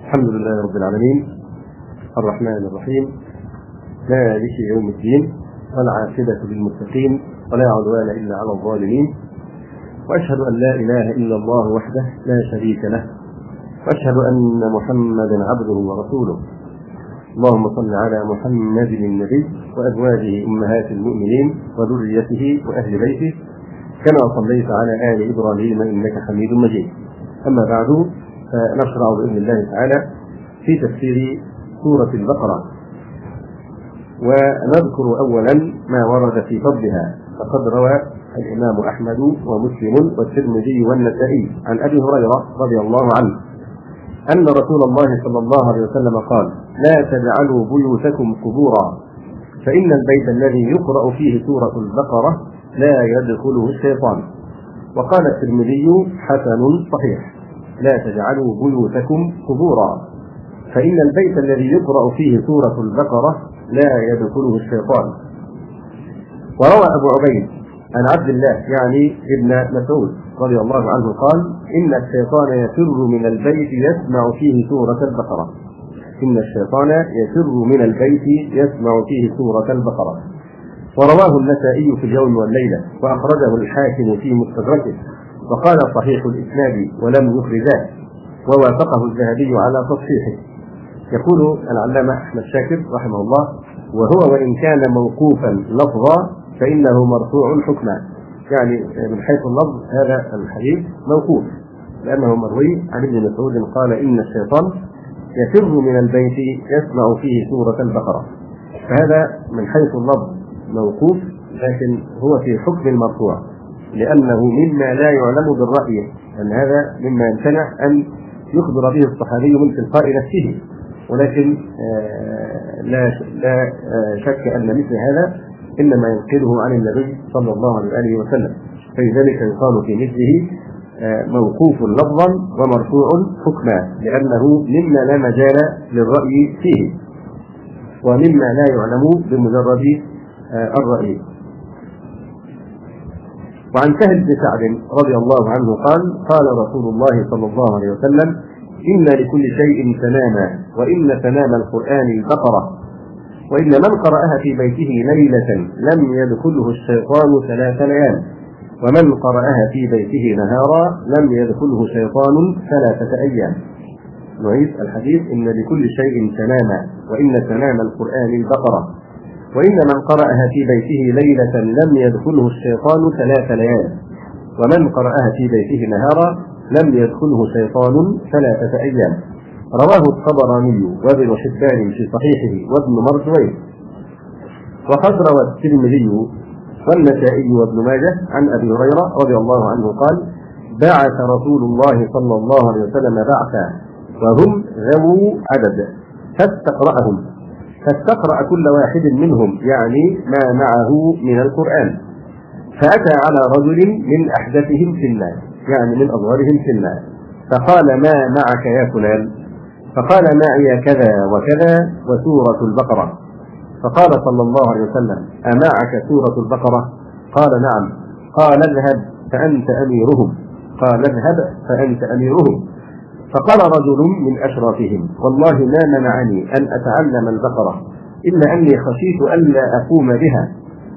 الحمد لله رب العالمين الرحمن الرحيم مالك يوم الدين والعاقبة للمتقين ولا عدوان إلا على الظالمين، وأشهد أن لا إله إلا الله وحده لا شريك له، وأشهد أن محمدا عبده ورسوله. اللهم صل على محمد النبي وأزواجه أمهات المؤمنين وذريته وأهل بيته كما صليت على آل إبراهيم إنك حميد مجيد. أما بعد، فنشرع بإذن الله تعالى في تفسير سورة البقرة، ونذكر أولا ما ورد في فضلها. فقد روى الإمام أحمد ومسلم والترمذي والنسائي عن أبي هريرة رضي الله عنه أن رسول الله صلى الله عليه وسلم قال: لا تجعلوا بيوتكم قبورا، فإن البيت الذي يقرأ فيه سورة البقرة لا يدخله الشيطان. وقال الترمذي: حسن صحيح. لا تجعلوا بيوتكم قبورا، فإن البيت الذي يقرأ فيه سورة البقرة لا يدخله الشيطان. وروى أبو عبيد عن عبد الله يعني ابن مسعود رضي الله عنه قال: إن الشيطان يفر من البيت يسمع فيه سورة البقرة. إن الشيطان يفر من البيت يسمع فيه سورة البقرة. ورواه النسائي في اليوم والليلة، وأخرجه الحاكم في مستدركه، وقال صحيح الإسناد ولم يخرجاه، ووافقه الذهبي على تصحيحه. يقول العلامة أحمد شاكر رحمه الله: وهو وإن كان موقوفا لفظا فإنه مرفوع حكما. يعني من حيث اللفظ هذا الحديث موقوف، لأنه مروي عن ابن مسعود قال: إن الشيطان يفر من البيت يسمع فيه سورة البقرة. فهذا من حيث اللفظ موقوف، لكن هو في حكم المرفوع، لأنه مما لا يعلم بالرأي، أن هذا مما يمتنع أن يخبر به الصحابي من تلقاء نفسه. ولكن لا شك أن مثل هذا إنما ينقله عن النبي صلى الله عليه وسلم، فلذلك يقال في مثله موقوف لفظا ومرفوع حكما، لأنه مما لا مجال للرأي فيه، ومما لا يعلم بمجرد الرأي. وعن سهل بن سعد رضي الله عنه قال: قال رسول الله صلى الله عليه وسلم: إن لكل شيء تماما، وإن تمام القرآن البقرة، وإن من قرأها في بيته ليلة لم يدخله الشيطان 3 ليال، ومن قرأها في بيته نهارا لم يدخله شيطان 3 أيام. نعيد الحديث: إن لكل شيء تماما، وإن تمام القرآن البقرة، وإن من قرأها في بيته ليلة لم يدخله الشيطان 3 ليال، ومن قرأها في بيته نهارا لم يدخله شيطان 3 أيام. رواه الطبراني وابن حبان في صحيحه وابن مردويه. وقد روى الترمذي والنسائي وابن ماجه عن أبي هريرة رضي الله عنه قال: بعث رسول الله صلى الله عليه وسلم بعثا وهم ذو عدد فاستقرأ كل واحد منهم يعني ما معه من القرآن، فأتى على رجل من أحدثهم سنا، يعني من أصغرهم سنا، فقال: ما معك يا فلان؟ فقال: معي كذا وكذا وسورة البقرة. فقال صلى الله عليه وسلم: أمعك سورة البقرة؟ قال: نعم. قال: اذهب فأنت أميرهم. قال: اذهب فأنت أميرهم. فقال رجل من أشرافهم: والله ما منعني أن أتعلم البقرة إلا أني خشيت ألا أقوم بها،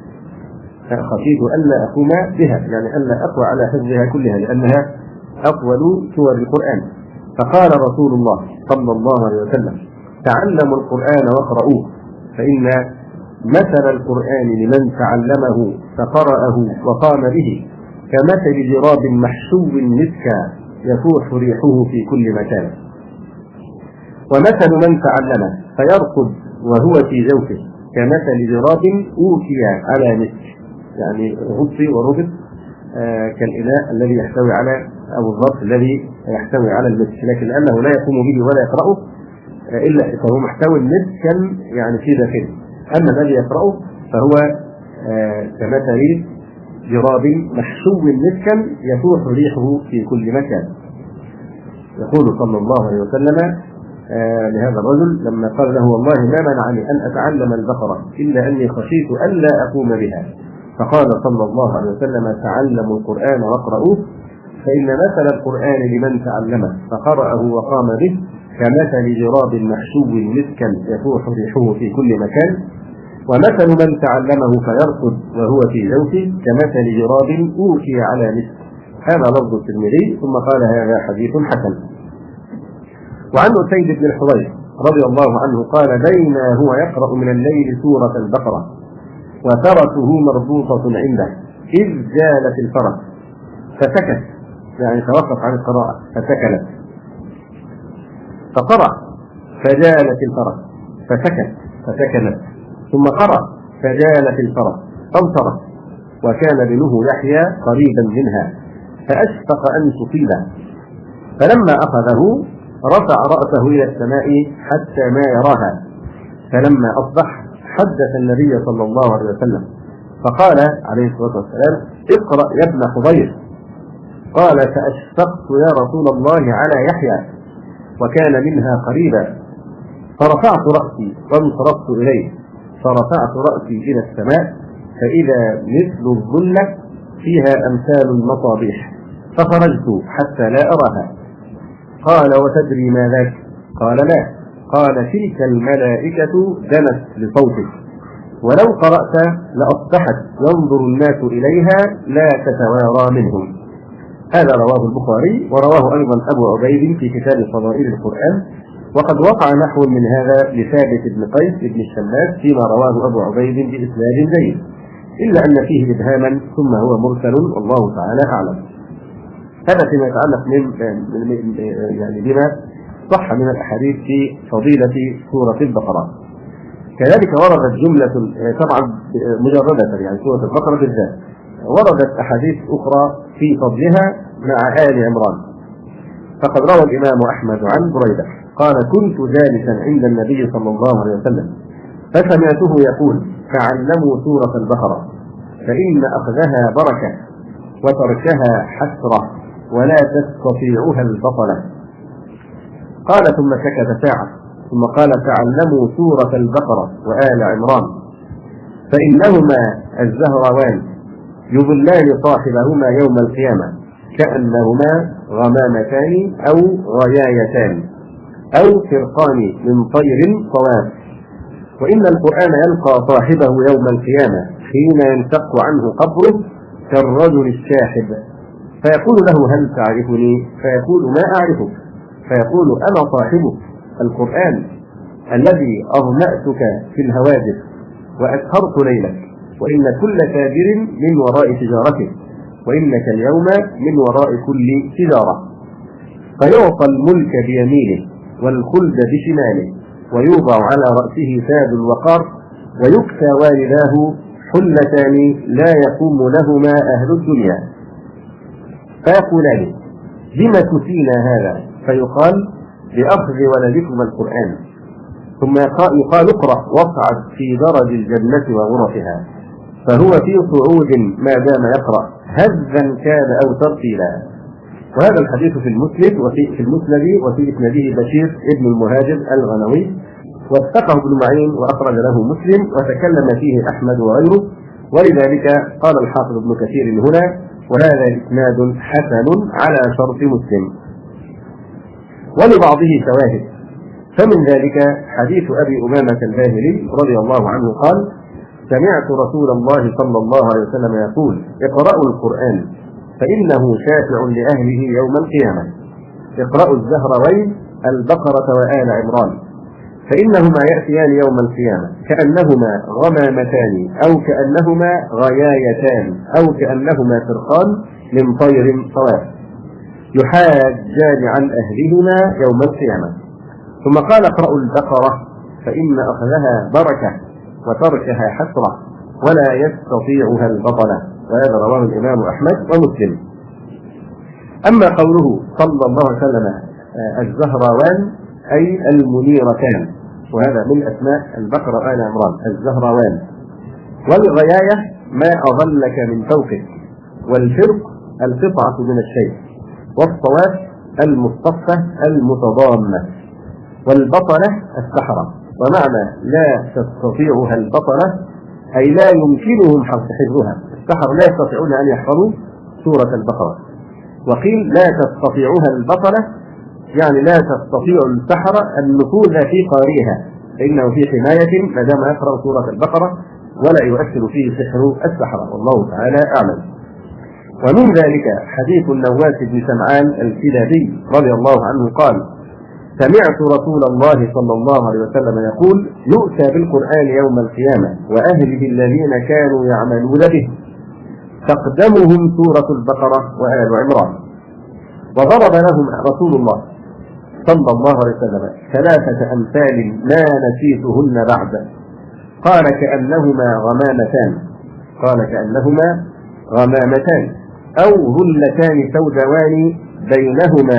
يعني ألا أقوى على حفظها كلها، لأنها أطول سور القرآن. فقال رسول الله صلى الله عليه وسلم: تعلموا القرآن واقرؤوه، فإن مثل القرآن لمن تعلمه فقرأه وقام به كمثل جراب محشو مسكا يفوح ريحه في كل مكان. ومثل من تعلمه فيرقد وهو في جوفه كمثل جراب أوتي على مسك، يعني غطي وربط كالإناء الذي يحتوي على، أو الظرف الذي يحتوي على المسك، لكن لأنه لا يقوم به ولا يقرأه إلا فهو محتوي المسك يعني في داخله. أما الذي يقرأه فهو كمثل جراب محشو مسكا يفوح ريحه في كل مكان. يقول صلى الله عليه وسلم لهذا الرجل لما قال له: والله ما منعني أن أتعلم البقرة إلا أني خشيت ألا أقوم بها. فقال صلى الله عليه وسلم: تعلموا القرآن واقرؤوه، فإن مثل القرآن لمن تعلمه فقرأه وقام به كمثل جراب محشو مسكا يفوح ريحه في كل مكان، ومثل من تعلمه فيرقد وهو في جوفه كمثل جراب أوكي على مسك. هذا لفظ الترمذي. ثم قال هذا حديث حسن. وعن أسيد بن الحضير رضي الله عنه قال بينا هو يقرأ من الليل سورة البقرة وتركه مربوطة عنده إذ جالت الفرس فسكت، يعني توقف عن القراءة فسكنت، فقرأ فجالت الفرس فسكنت، ثم قرأ فجالت الفرس فانصرف، وكان ابنه يحيى قريبا منها فأشفق أن تصيبه، فلما أخذه رفع رأسه إلى السماء حتى ما يراها، فلما أصبح حدث النبي صلى الله عليه وسلم فقال عليه الصلاة والسلام اقرأ يا ابن حضير. قال فأشفقت يا رسول الله على يحيى وكان منها قريبا، فرفعت رأسي وانصرفت إليه، فرفعت رأسي إلى السماء فإذا مثل الظلة فيها أمثال المصابيح، فخرجت حتى لا أراها. قال وتدري ما ذاك؟ قال لا. قال تلك الملائكة دنت لصوتك، ولو قرأت لأصبحت ينظر الناس إليها لا تتوارى منهم. هذا رواه البخاري، ورواه أيضا أبو عبيد في كتاب فضائل القرآن، وقد وقع نحو من هذا لثابت بن قيس بن الشماس فيما رواه أبو عبيد بإسناد جيد، إلا أن فيه إبهاما ثم هو مرسل والله تعالى أعلم. هذا فيما يتعلق يعني بما صح من الأحاديث في فضيلة سورة البقرة. كذلك وردت جملة طبعا مجردة، يعني سورة البقرة بالذات وردت أحاديث أخرى في فضلها مع آل عمران. فقد روى الإمام أحمد عن بريدة قال كنت جالسا عند النبي صلى الله عليه وسلم فسمعته يقول تعلموا سورة البقرة فإن أخذها بركة وتركها حسرة ولا تستطيعها البطلة. قال ثم سكت ساعة ثم قال تعلموا سورة البقرة وآل عمران فإنهما الزهروان يظلان صاحبهما يوم القيامة كأنهما غمامتان أو غيايتان أو فرقان من طير صواب. وإن القرآن يلقى صاحبه يوم القيامة حين ينشق عنه قبره كالرجل الشاحب، فيقول له هل تعرفني؟ فيقول ما أعرفك، فيقول أنا صاحبك القرآن الذي أظمأتك في الهواجس وأسهرت ليلك، وإن كل تاجر من وراء تجارته، وإنك اليوم من وراء كل تجارة. فيعطى الملك بيمينه والخلد بشماله ويوضع على رأسه تاج الوقار ويكسى والداه حلتان لا يقوم لهما أهل الدنيا، فيقولان لم كسينا هذا؟ فيقال لأخذ ولدكما القرآن. ثم يقال اقرأ واصعد في درج الجنة وغرفها، فهو في صعود ما دام يقرأ هزا كان أو ترتيلا. وهذا الحديث في المسند وفي إسناده بشير ابن المهاجر الغنوي، واتقه ابن معين وأخرج له مسلم، وتكلم فيه أحمد وغيره، ولذلك قال الحافظ ابن كثير هنا وهذا إسناد حسن على شرط مسلم. ولبعضه شواهد، فمن ذلك حديث أبي أمامة الباهلي رضي الله عنه قال سمعت رسول الله صلى الله عليه وسلم يقول اقرأوا القرآن فإنه شافع لأهله يوم القيامة. اقرأوا الزهروين البقرة وآل عمران فإنهما يأتيان يوم القيامة كأنهما غمامتان أو كأنهما غيايتان أو كأنهما فرقان من طير صواب يحاجان عن أهلهما يوم القيامة. ثم قال اقرأوا البقرة فإن أخذها بركة وتركها حسرة ولا يستطيعها البطلة. وهذا رواه الإمام أحمد ومسلم. أما قوله صلى الله عليه وسلم الزهروان أي المنيرتان، وهذا من أسماء البقرة وآل عمران الزهروان. والغياية ما أظلك من فوقك، والفرق القطعة من الشيء، والصواب المصطفى المتضامة، والبطلة السحرة. ومعنى لا تستطيعها البطلة أي لا يمكنهم حفظها، السحر لا يستطيعون أن يحفظوا سورة البقرة. وقيل لا تستطيعها البطلة يعني لا تستطيع السحرة النفوذ في قارئها، فإنه في حماية ما دام يقرأ سورة البقرة ولا يؤثر فيه سحر السحرة، والله تعالى أعلم. ومن ذلك حديث النواس بن سمعان الكلابي رضي الله عنه قال: سمعت رسول الله صلى الله عليه وسلم يقول: يؤتى بالقرآن يوم القيامة وأهله الذين كانوا يعملون به، تقدمهم سورة البقرة وآل عمران. وضرب لهم رسول الله صلى الله عليه وسلم 3 أمثال ما نسيتهن بعد، قال: كأنهما غمامتان أو ظلتان سوداوان بينهما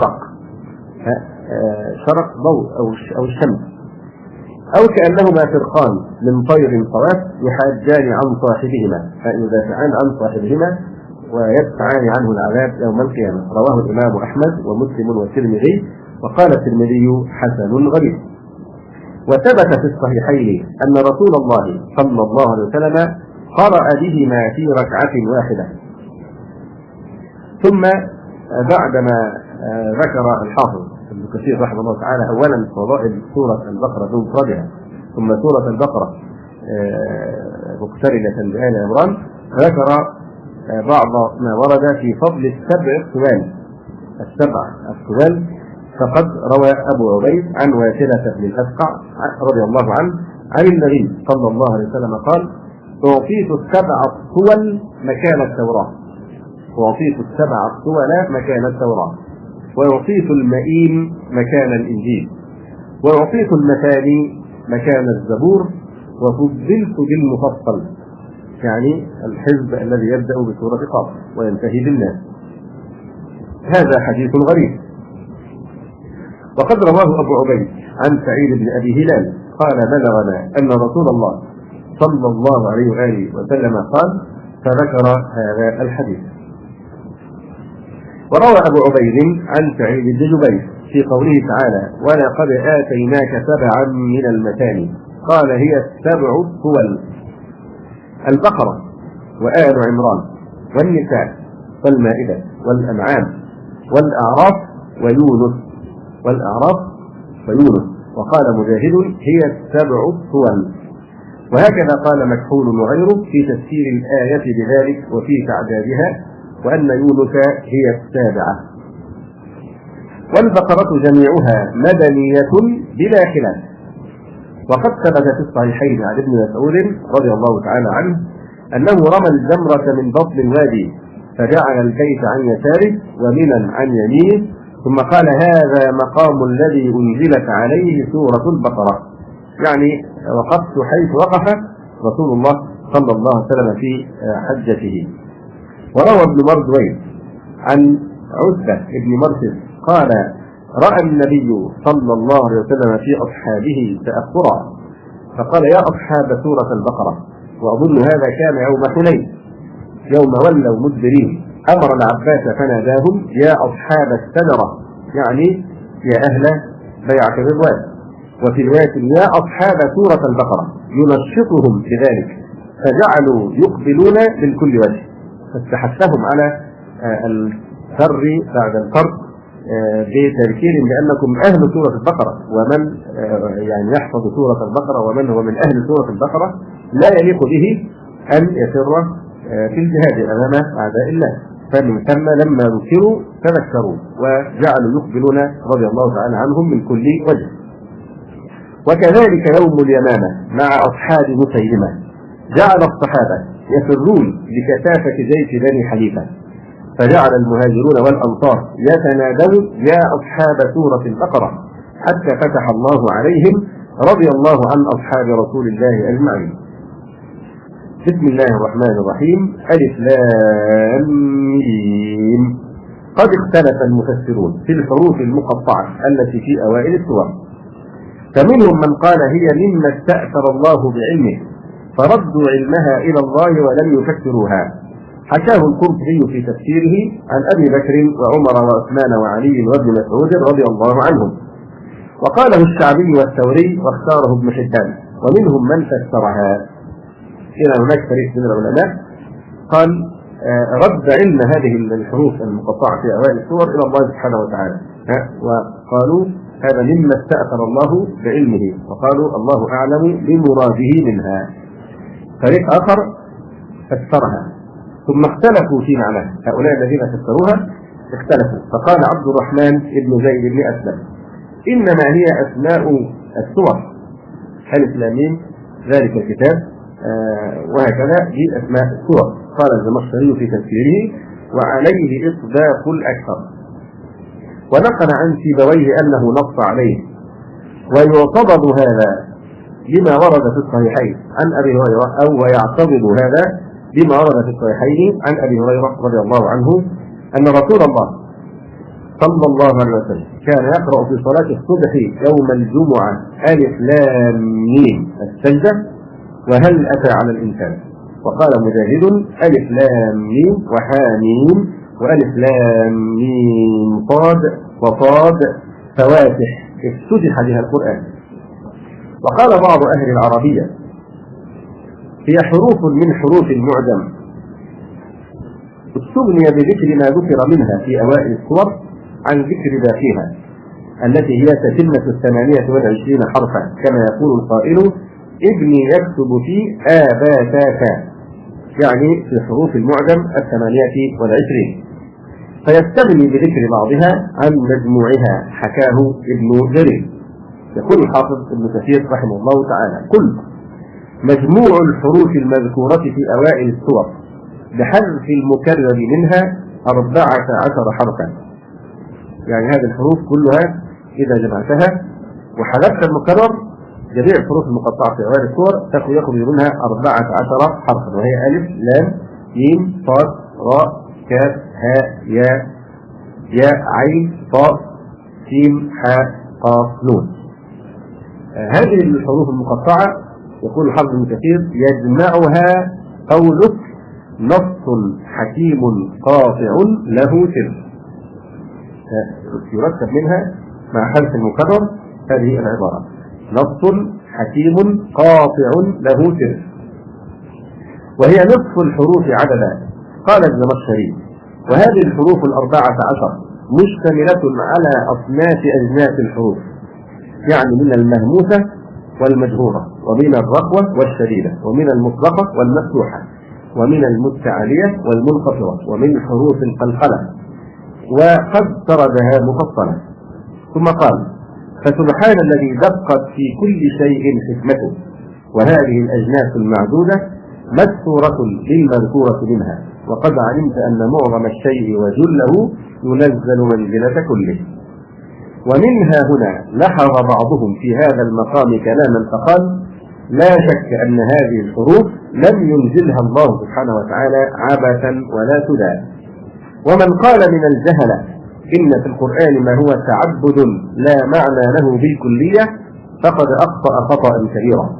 شرق ضوء أو الشمس، أو كأنهما فرقان من طير صواف يحاجان عن صاحبهما فيدافعان عن صاحبهما ويدفعان عنه العذاب يوم القيامة. رواه الإمام أحمد ومسلم والترمذي، وقال الترمذي: حسن غريب. وثبت في الصحيحين أن رسول الله صلى الله عليه وسلم قرأ بهما في ركعة واحدة. ثم بعدما ذكر الحافظ ابن كثير رحمه الله تعالى أولا فضائل سورة البقرة بمفردها، ثم سورة البقرة مقترنة بآل عمران، ذكر بعض ما ورد في فضل السبع الطوال. فقد روى أبو عبيد عن واثلة بن الأسقع رضي الله عنه عن النبي صلى الله عليه وسلم قال: أعطيت 7 الطول مكان التوراة، وأعطيت المئين مكان الإنجيل، وأعطيت المثاني مكان الزبور، وفضلت بالمفصل، يعني الحزب الذي يبدأ بسورة قاف وينتهي بالناس. هذا حديث غريب. وقد رواه أبو عبيد عن سعيد بن أبي هلال قال: بلغنا أن رسول الله صلى الله عليه وآله وسلم قال، فذكر هذا الحديث. وروى أبو عبيد عن سعيد بن جبير في قوله تعالى: ولقد آتيناك 7 من المثاني، قال: هي 7 الطول: البقرة وآل عمران والنساء والمائدة والأنعام والأعراف ويونس. وقال مجاهد: هي 7 الطول. وهكذا قال مكحول وغيره في تفسير الآية بذلك وفي تعدادها، وأن يونس هي 7. والبقرة جميعها مدنية بلا خلاف. وقد ثبت في الصحيحين عن ابن مسعود رضي الله تعالى عنه أنه رمى الجمرة من بطن الوادي، فجعل البيت عن يساره ومنى عن يمينه، ثم قال: هذا مقام الذي أنزلت عليه سورة البقرة، يعني وقفت حيث وقف رسول الله صلى الله عليه وسلم في حجته. وروى ابن مردويه عن عتبة بن مرثد قال: رأى النبي صلى الله عليه وسلم في أصحابه تأخرا، فقال: يا أصحاب سورة البقرة. وأظن هذا كان يوم حنين، يوم ولوا مدبرين، أمر العباس فناداهم: يا أصحاب السدرة، يعني يا أهل بيعة الرضوان. وفي رواية: يا أصحاب سورة البقرة، ينشطهم بذلك، فجعلوا يقبلون من كل وجه، فاستحثهم على الفر بعد الفرق بتذكير بأنكم أهل سورة البقرة، ومن يعني يحفظ سورة البقرة ومن هو من أهل سورة البقرة لا يليق به أن يفر في الجهاد أمام أعداء الله. فمن ثم لما ذكروا تذكروا وجعلوا يقبلون رضي الله تعالى عنهم من كل وجه. وكذلك يوم اليمامة مع أصحاب مسيلمة، جعل الصحابة يفرون بكثافة جيش بني حنيفة، فجعل المهاجرون والأنصار يتنادون: يا أصحاب سورة البقرة، حتى فتح الله عليهم رضي الله عن أصحاب رسول الله أجمعين. بسم الله الرحمن الرحيم. ألف لام ميم. قد اختلف المفسرون في الحروف المقطعة التي في أوائل السور، فمنهم من قال: هي مما استأثر الله بعلمه، فردوا علمها إلى الله ولم يفسروها. حكاه القرطبي في تفسيره عن أبي بكر وعمر وعثمان وعلي وابن مسعود رضي الله عنهم، وقاله الشعبي والثوري واختاره ابن حبان، ومنهم من فسرها. إلى هناك فريق من العلماء قال رد علم هذه الحروف المقطعة في أوائل السور إلى الله سبحانه وتعالى، وقالوا هذا مما استأثر الله بعلمه، وقالوا الله أعلم بمراده منها. فريق آخر فسرها ثم اختلفوا في معناها، هؤلاء الذين فسروها اختلفوا، فقال عبد الرحمن بن زيد بن أسلم إنما هي أسماء السور، ألف لام ميم ذلك الكتاب، وهكذا هي أسماء السور. قال الزمخشري في تفسيره وعليه إصداق الأكثر، ونقل عن سيبويه أنه نص عليه. ويعتضد هذا بما ورد في الصحيحين عن أبي هريرة، أو ويعتضد هذا بما ورد في الصحيحين عن أبي هريرة رضي الله عنه أن رسول الله صلى الله عليه وسلم كان يقرأ في صلاة الصبح يوم الجمعة ألف لام ميم السجدة وهل أتى على الإنسان. وقال مجاهد ألف لام ميم وحاميم وألف لام ميم صاد وصاد فواتح افتتح بها القرآن. وقال بعض أهل العربية هي حروف من حروف المعجم استغني بذكر ما ذكر منها في أوائل السور عن ذكر باقيها التي هي تتمة 28 حرفا، كما يقول القائل ابني يكتب في آباتاك، يعني في حروف المعجم 28، فيستغني بذكر بعضها عن مجموعها، حكاه ابن جرير. يقول الحافظ ابن كثير رحمه الله تعالى قل مجموع الحروف المذكورة في أوائل السور بحذف المكرر منها 14 حرفا، يعني هذه الحروف كلها إذا جمعتها وحذفت المكرر جميع الحروف المقطعة في أوائل السور يخرج منها 14 حرفا، وهي ألف لام ميم صاد راء كاف هاء ياء عين طاء سين حاء قاف نون. هذه الحروف المقطعة يقول الحافظ ابن كثير يجمعها قولك نص حكيم قاطع له سر، يرتب منها مع حذف المكرر هذه العبارة نص حكيم قاطع له سر، وهي نصف الحروف عددا. قال الزمخشري وهذه الحروف 14 مشتملة على أصناف أجناس الحروف، يعني من المهموسة والمجهورة، ومن الرخوة والشديدة، ومن المطلقة والمفتوحة، ومن المتعالية والمنخفضة، ومن حروف القلقلة، وقد سردها مفصلا. ثم قال فسبحان الذي دقت في كل شيء حكمته، وهذه الأجناس المعدودة مذكورة للمذكورة منها، وقد علمت أن معظم الشيء وجله ينزل منزلة كله. ومنها هنا لحظ بعضهم في هذا المقام كلاما فقال لا شك أن هذه الحروف لم ينزلها الله سبحانه وتعالى عبثا ولا سدى. ومن قال من الجهلة إن في القرآن ما هو تعبد لا معنى له بالكلية فقد أخطأ خطأ كبيرا،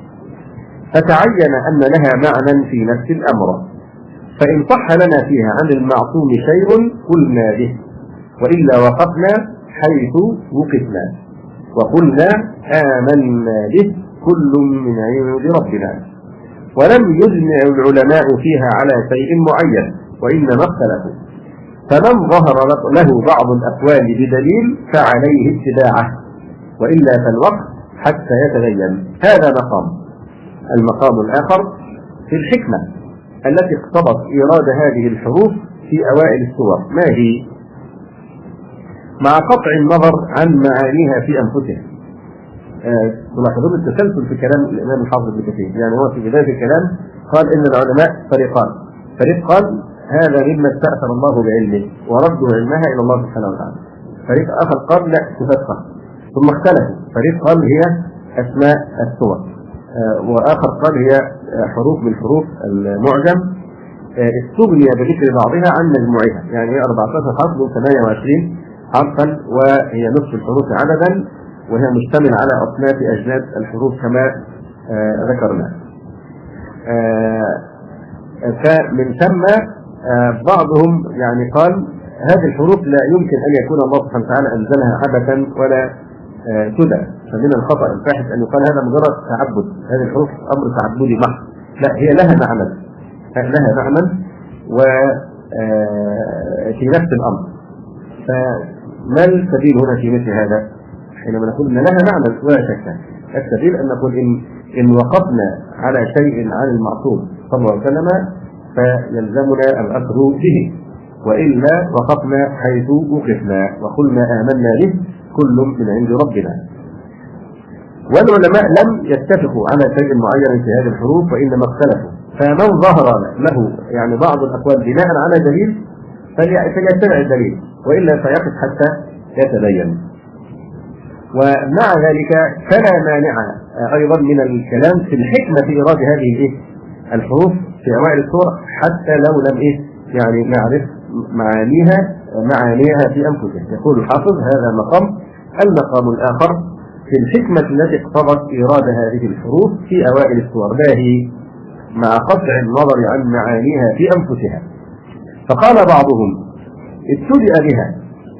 فتعين أن لها معنى في نفس الأمر، فإن صح لنا فيها عن المعصوم شيء قلنا به، وإلا وقفنا حيث وقفنا وقلنا آمنا به كل من عند ربنا. ولم يجمع العلماء فيها على شيء معين، وإنما اختلفوا، فمن ظهر له بعض الأقوال بدليل فعليه اتباعه، وإلا فالوقت حتى يتبين. هذا مقام. المقام الآخر في الحكمة التي اقتضت إيراد هذه الحروف في أوائل السور، ما هي؟ مع قطع النظر عن معانيها في أنفسها. تلاحظون التسلسل في كلام الإمام الحافظ ابن كثير، يعني هو في بداية الكلام قال إن العلماء فريقان، فريق قال هذا مما استأثر الله بعلمه وردوا علمها إلى الله سبحانه وتعالى، فريق آخر قال لا تفسر، ثم اختلفوا، فريق قال هي أسماء السور، وآخر قال هي حروف من حروف المعجم استغني بذكر بعضها عن مجموعها، يعني هي 14 حرف من 28 حرفا، وهي نصف الحروف عددا، وهي مشتمل على أصناف أجناس الحروف كما ذكرنا. فمن ثم بعضهم يعني قال هذه الحروف لا يمكن أن يكون الله سبحانه وتعالى أنزلها عبثا ولا سدى، فمن الخطأ الفاحش أن يقال هذا مجرد تعبد، هذه الحروف أمر تعبدي محض، لا هي لها معنى وفي نفس الأمر. ما السبيل هنا في مثل هذا؟ حينما نقول ان لها معنى ولا شك، السبيل ان نقول ان وقفنا على شيء عن المعصوم صلى الله عليه وسلم فيلزمنا الاخذ به، والا وقفنا حيث وقفنا وقلنا امنا به كل من عند ربنا. والعلماء لم يتفقوا على شيء معين في هذه الحروف وانما اختلفوا، فمن ظهر له يعني بعض الاقوال بناء على دليل فليتبع الدليل، والا فيقف حتى يتبين. ومع ذلك فلا مانع ايضا من الكلام في الحكمه في ايراد هذه الحروف في اوائل السور حتى لو لم يعني نعرف معانيها في انفسها. يقول الحافظ هذا مقام. المقام الاخر في الحكمه التي اقتضت ايراد هذه الحروف في اوائل السور، لا هي مع قطع النظر عن معانيها في انفسها. فقال بعضهم ابتدأ بها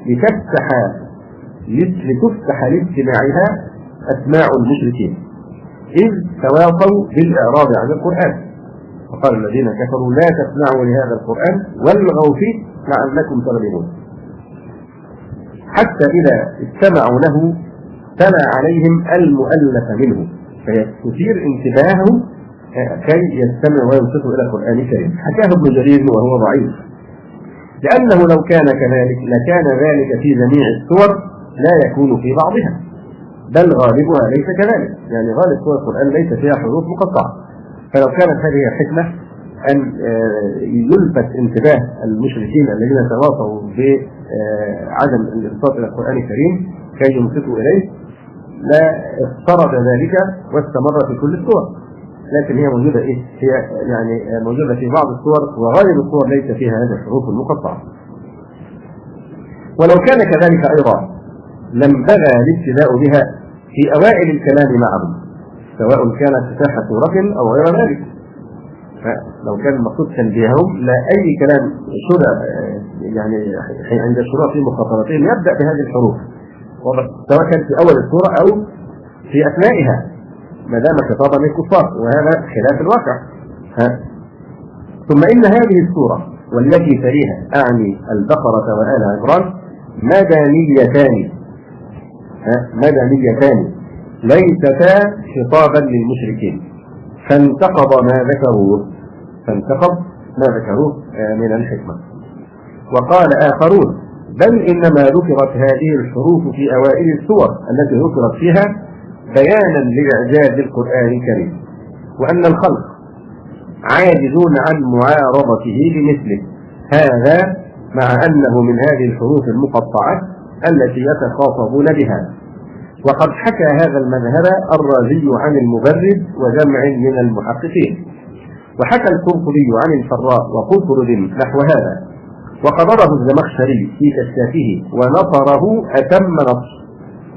لتفتح لاستماعها أسماع المشركين إذ تواصوا بالإعراض عن القرآن، وقال الذين كفروا لا تسمعوا لهذا القرآن والغوا فيه لعلكم تغلبون، حتى إذا استمعوا له تلا عليهم المؤلف منه فيستثير انتباهه كي يستمع وينصتوا إلى القرآن الكريم. حكاه ابن جرير وهو ضعيف، لأنه لو كان كذلك لكان ذلك في جميع السور لا يكون في بعضها، بل غالبها ليس كذلك، يعني غالب سور القرآن ليس فيها حروف مقطعة. فلو كانت هذه الحكمة أن يلفت انتباه المشركين الذين تواصوا بعدم الانصات إلى القرآن الكريم كي ينصتوا إليه لا افترض ذلك واستمر في كل السور، لكن هي موجودة هي يعني موجودة في بعض السور، وغالب السور ليس فيها هذه الحروف المقطعة. ولو كان كذلك أيضا لم بغى الابتداء بها في أوائل الكلام معهم، سواء كانت افتتاح سورة أو غير ذلك. فلو كان المقصود تنبيههم لا أي كلام شرع يعني عند الشروع في مخاطبتهم يبدأ بهذه الحروف، سواء كان في أول السورة أو في أثنائها ما دام خطابا للكفار، وهذا خلاف الواقع. ثم إن هذه السورة والتي تليها أعني البقرة وآل عمران مدنيتان ليستا خطابا للمشركين، فانتقض ما ذكروه من الحكمة. وقال آخرون بل إنما ذكرت هذه الحروف في أوائل السور التي ذكرت فيها بيانا لإعجاز القرآن الكريم، وأن الخلق عاجزون عن معارضته بمثله، هذا مع أنه من هذه الحروف المقطعة التي يتخاطبون بها. وقد حكى هذا المذهب الرازي عن المبرد وجمع من المحققين، وحكى القرطبي عن الفراء وقطرد نحو هذا، وقدره الزمخشري في كشافه ونصره أتم نصر.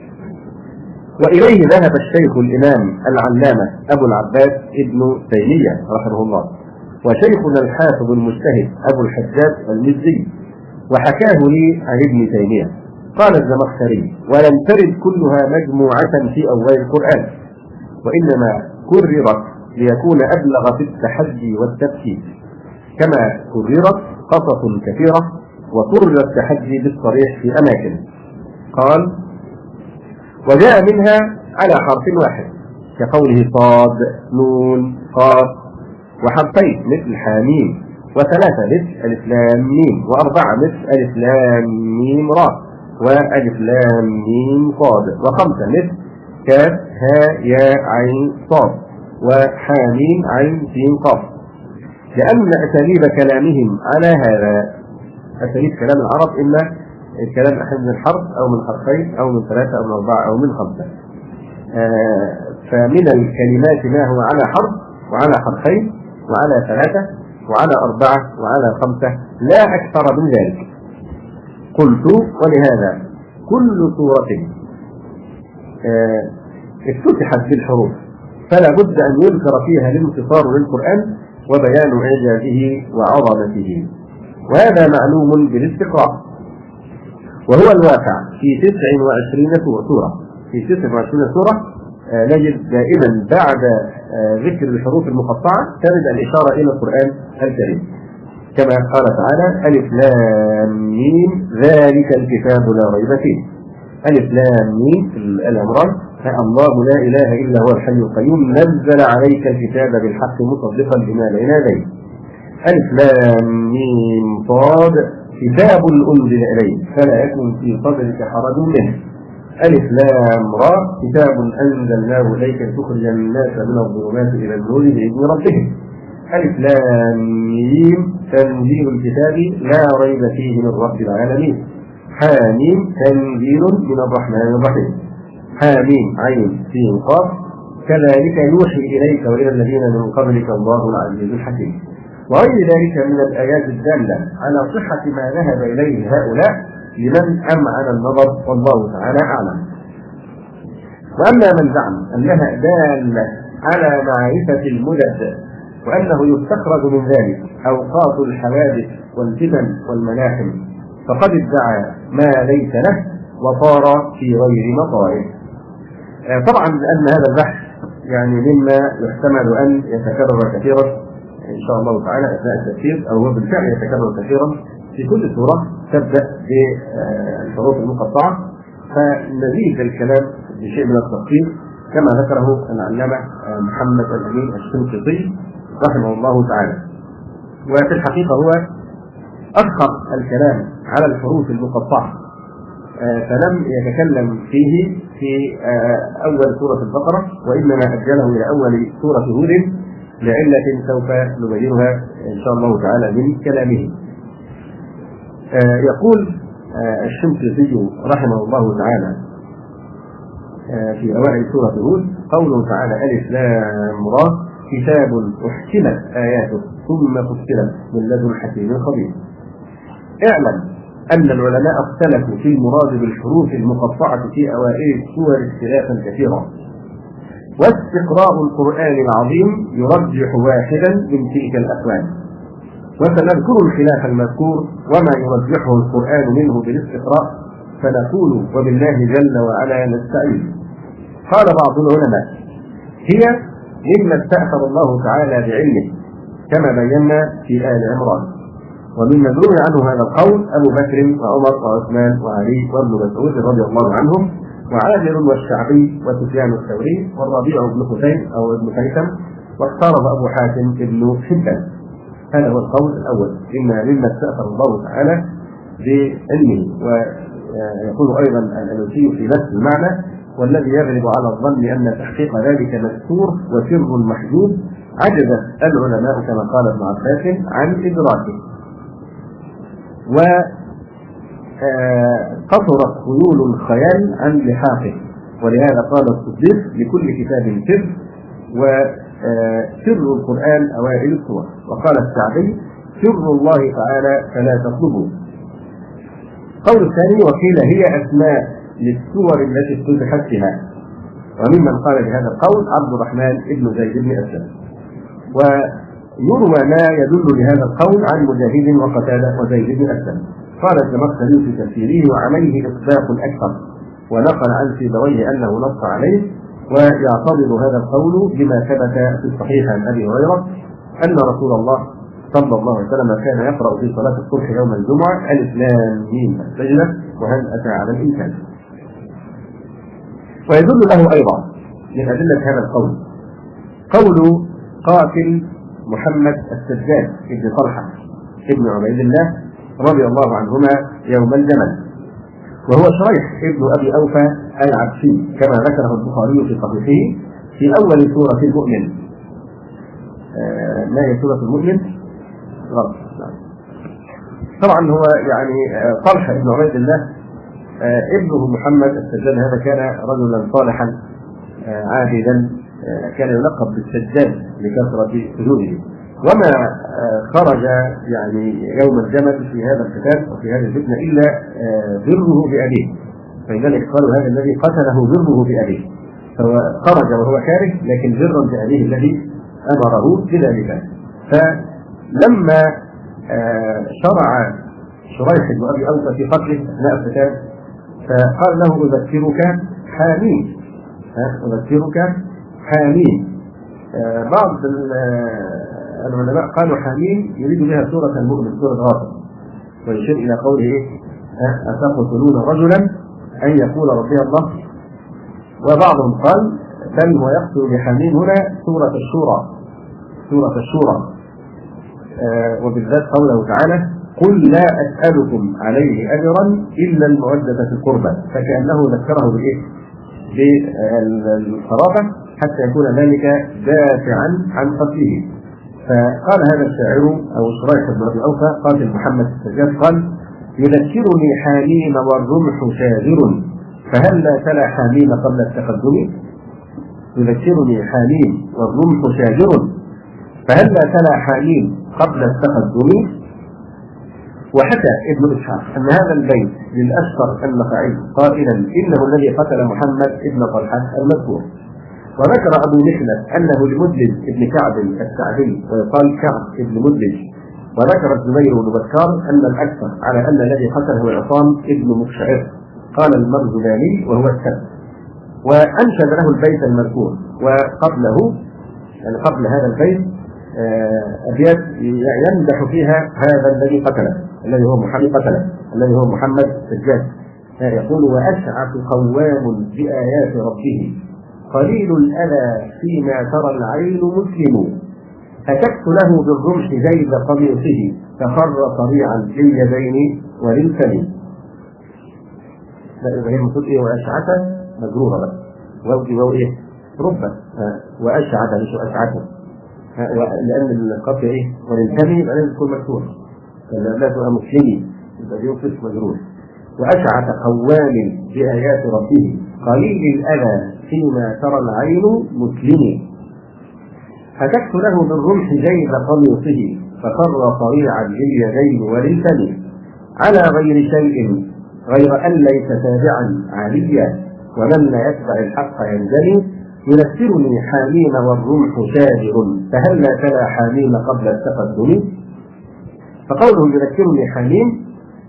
وإليه ذهب الشيخ الإمام العلامة أبو العباس ابن تيمية رحمه الله، وشيخنا الحافظ المجتهد أبو الحجاج المزي، وحكاه لي عن ابن تيمية. قال الزمخشري ولم ترد كلها مجموعة في أول القرآن، وإنما كررت ليكون أبلغ في التحدي والتبكير، كما كررت قصص كثيرة وكرر التحدي بالصريح في أماكن. قال وجاء منها على حرف واحد كقوله صاد نون قاف، وحرفين مثل حاميم، وثلاثة مثل ألف لام ميم، وأربعة مثل ألف لام ميم را، وألف لام ميم صاد، وخمسة مثل كاف ها يا عين صاد، وحاميم عين سين قاف. لأن أساليب كلامهم على هذا، أساليب كلام العرب إما الكلام أحد من حرف أو من حرفين أو من ثلاثة أو من أربعة أو من خمسة، فمن الكلمات ما هو على حرف وعلى حرفين وعلى ثلاثة وعلى أربعة وعلى خمسة، لا أكثر من ذلك. قلت ولهذا كل سورة افتتحت بالحروف فلا بد أن يذكر فيها الانتصار للقرآن وبيان إعجازه وعظمته، وهذا معلوم بالاستقراء، وهو الواقع في 29 سورة. في 29 سورة نجد دائما بعد ذكر الحروف المقطعة ترد الإشارة إلى القرآن الكريم. كما قال تعالى: ألف لام ميم ذلك الكتاب لا ريب فيه. ألف لام ميم في العمران: الله لا إله إلا هو الحي القيوم نزل عليك الكتاب بالحق مصدقا لما بين يديه. ألف لام ميم صاد: كتاب أنزل إليك فلا يكن في صدرك حرج منه. ألف لام را: كتاب أنزلناه إليك لتخرج الناس من الظلمات إلى النور بإذن ربهم. ألف لام ميم تنزيل الكتاب لا ريب فيه من رب العالمين. حاميم تنزيل من الرحمن الرحيم. حاميم عين سين قاف: كذلك يوحي إليك وإلى الذين من قبلك الله العزيز الحكيم. وغير ذلك من الآيات الدالة على صحة ما ذهب إليه هؤلاء لمن أمعن النظر، والله تعالى أعلم. وأما من زعم أنها دالة على معرفة المدد وأنه يستخرج من ذلك أوقات الحوادث والفتن والملاحم فقد ادعى ما ليس له وصار في غير مطاره. طبعا لأن هذا البحث يعني مما يحتمل أن يتكرر كثيرا إن شاء الله تعالى أثناء التفسير، أو هو بالفعل يتكرر كثيرا في كل سورة تبدأ بالحروف المقطعة، فنزيد الكلام بشيء من التفصيل كما ذكره العلامة محمد الأمين الشنقيطي رحمه الله تعالى. وفي الحقيقة هو أخر الكلام على الحروف المقطعة، فلم يتكلم فيه في أول سورة البقرة، وإنما أجله إلى أول سورة هود لعلة سوف نبينها إن شاء الله تعالى من كلامه. يقول الشنقيطي رحمه الله تعالى في أوائل سورة هود قوله تعالى: ألف لام را كتاب أحكمت آياته ثم فصلت من لدن حكيم خبير. اعلم أن العلماء اختلفوا في المراد بالحروف المقطعة في أوائل السور اختلافا كثيرا، واستقراء القرآن العظيم يرجح واحدا من تلك الأقوال، وسنذكر الخلاف المذكور وما يرجحه القرآن منه بالاستقراء، فنقول وبالله جل وعلا نستعين. قال بعض العلماء: هي مما استأثر الله تعالى بعلمه كما بينا في آل عمران، ومن يروي عنه هذا القول أبو بكر وعمر وعثمان وعلي وابن مسعود رضي الله عنهم وعامر والشعبي وسفيان الثوري والربيع بن حسين أو ابن خيثم، واختاره أبو حاتم ابن حبان. هذا هو القول الأول، إن مما استأثر الله تعالى بعلمه. ويقول أيضا الألوسي في نفس المعنى: والذي يغلب على الظن أن تحقيق ذلك مستور وسر محجوب عجز العلماء كما قال ابن عباس عن إدراكه. وقصرت خيول الخيال عن لحاقه، ولهذا قال الصديق: لكل كتاب سر، وسر القرآن أوائل السور. وقال الشعبي: سر الله تعالى فلا تطلبوا. قول الثاني: وقيل هي أسماء للسور التي افتتحت بها. وممن قال بهذا القول عبد الرحمن بن زيد بن أسلم. ويروى ما يدل لهذا القول عن مجاهد وقتادة وزيد بن أسلم. قال الزمخشري في تفسيره: وعليه إطلاق أكثر، ونقل عن سيبويه أنه نص عليه. ويعتبر هذا القول بما ثبت في الصحيح عن أبي هريرة أن رسول الله صلى الله عليه وسلم كان يقرأ في صلاة الصبح يوم الجمعة: ألف لام ميم السجدة وهل أتى على الإنسان. ويدل له أيضا من أدلة هذا القول قول قاتل محمد السجاد ابن طلحة ابن عبيد الله رضي الله عنهما يوم الجمل، وهو شريح ابن أبي أوفى العبسي كما ذكره البخاري في صحيحه في أول سورة المؤمن. ما هي سورة المؤمن؟ غلط. طبعا هو يعني طلحة ابن عبيد الله ابنه محمد السجاد هذا كان رجلا صالحا عابدا، كان يلقب بالسجاد لكثرة سجوده، وما خرج يعني يوم الجمل في هذا القتال وفي هذه الفتنة إلا بره بأبيه، فلذلك قالوا هذا الذي قتله بره بأبيه، فهو خرج وهو كاره لكن برا بأبيه الذي أمره بذلك. فلما شرع شريح بن أبي أوفى في قتله أثناء القتال فقال له: أذكرك حامين، أذكرك حامين. بعض العلماء قالوا حميم يريد بها سورة المؤمن، سورة غافر، ويشير إلى قوله إيه؟ أتقتلون رجلا أن يقول ربي الله. وبعضهم قال بل هو يقصد بحميم هنا سورة الشورى، سورة الشورى، وبالذات قوله تعالى قل لا أسألكم عليه أجرا إلا المودة في القربى، فكأنه ذكره بالإيه؟ بالقرابة حتى يكون ذلك دافعا عن قتله. فقال هذا الشاعر أو شريح بن أبي أوفى قاتل محمد السجاد قال يذكرني حميم والرمح شاذر فهلا تلا حميم قبل التقدم. يذكرني حميم والرمح شاذر فهلا تلا حميم قبل التقدم. وحكى ابن إسحاق أن هذا البيت للأشقر النخعي قائلا إنه الذي قتل محمد ابن طلحة المذكور. وذكر أبو مخلد أنه لمدلج ابن كعب السعدي ويقال كعب ابن مدلج. وذكر الزبير بن بكار أن الأكثر على أن الذي قتله عصام ابن مكشعر، قال المرزباني وهو السبت. وأنشد له البيت المذكور، وقبله يعني قبل هذا البيت أبيات يمدح فيها هذا الذي قتله، الذي هو محمد قتله، الذي هو محمد السجاد. يقول وأشعث قوام بآيات ربه قليل الأذى فيما ترى العين مسلم أتكت له بالرمح جيد قميصه فخر صريعا لليدين وللفم. هي المفروض إيه؟ وأشعث مجرورة بس وهو إيه؟ ربة وأشعث مش أشعثه، لأن القطع إيه؟ وللفم يبقى لازم تكون مكسورة، لا تبقى مسلمي يبقى دي وصف مجرور. وأشعث قوام بآيات ربه قليل الأذى فيما ترى العين مسلم هتكت له بالرمح جيد قميصه فخر صريعا لليدين وللفم على غير شيء غير أن ليس تابعا عاليا ومن لا يتبع الحق ينجلي يذكرني حميم والرمح شاذر فهلا تلا حميم قبل التقدم. فقوله يذكرني حميم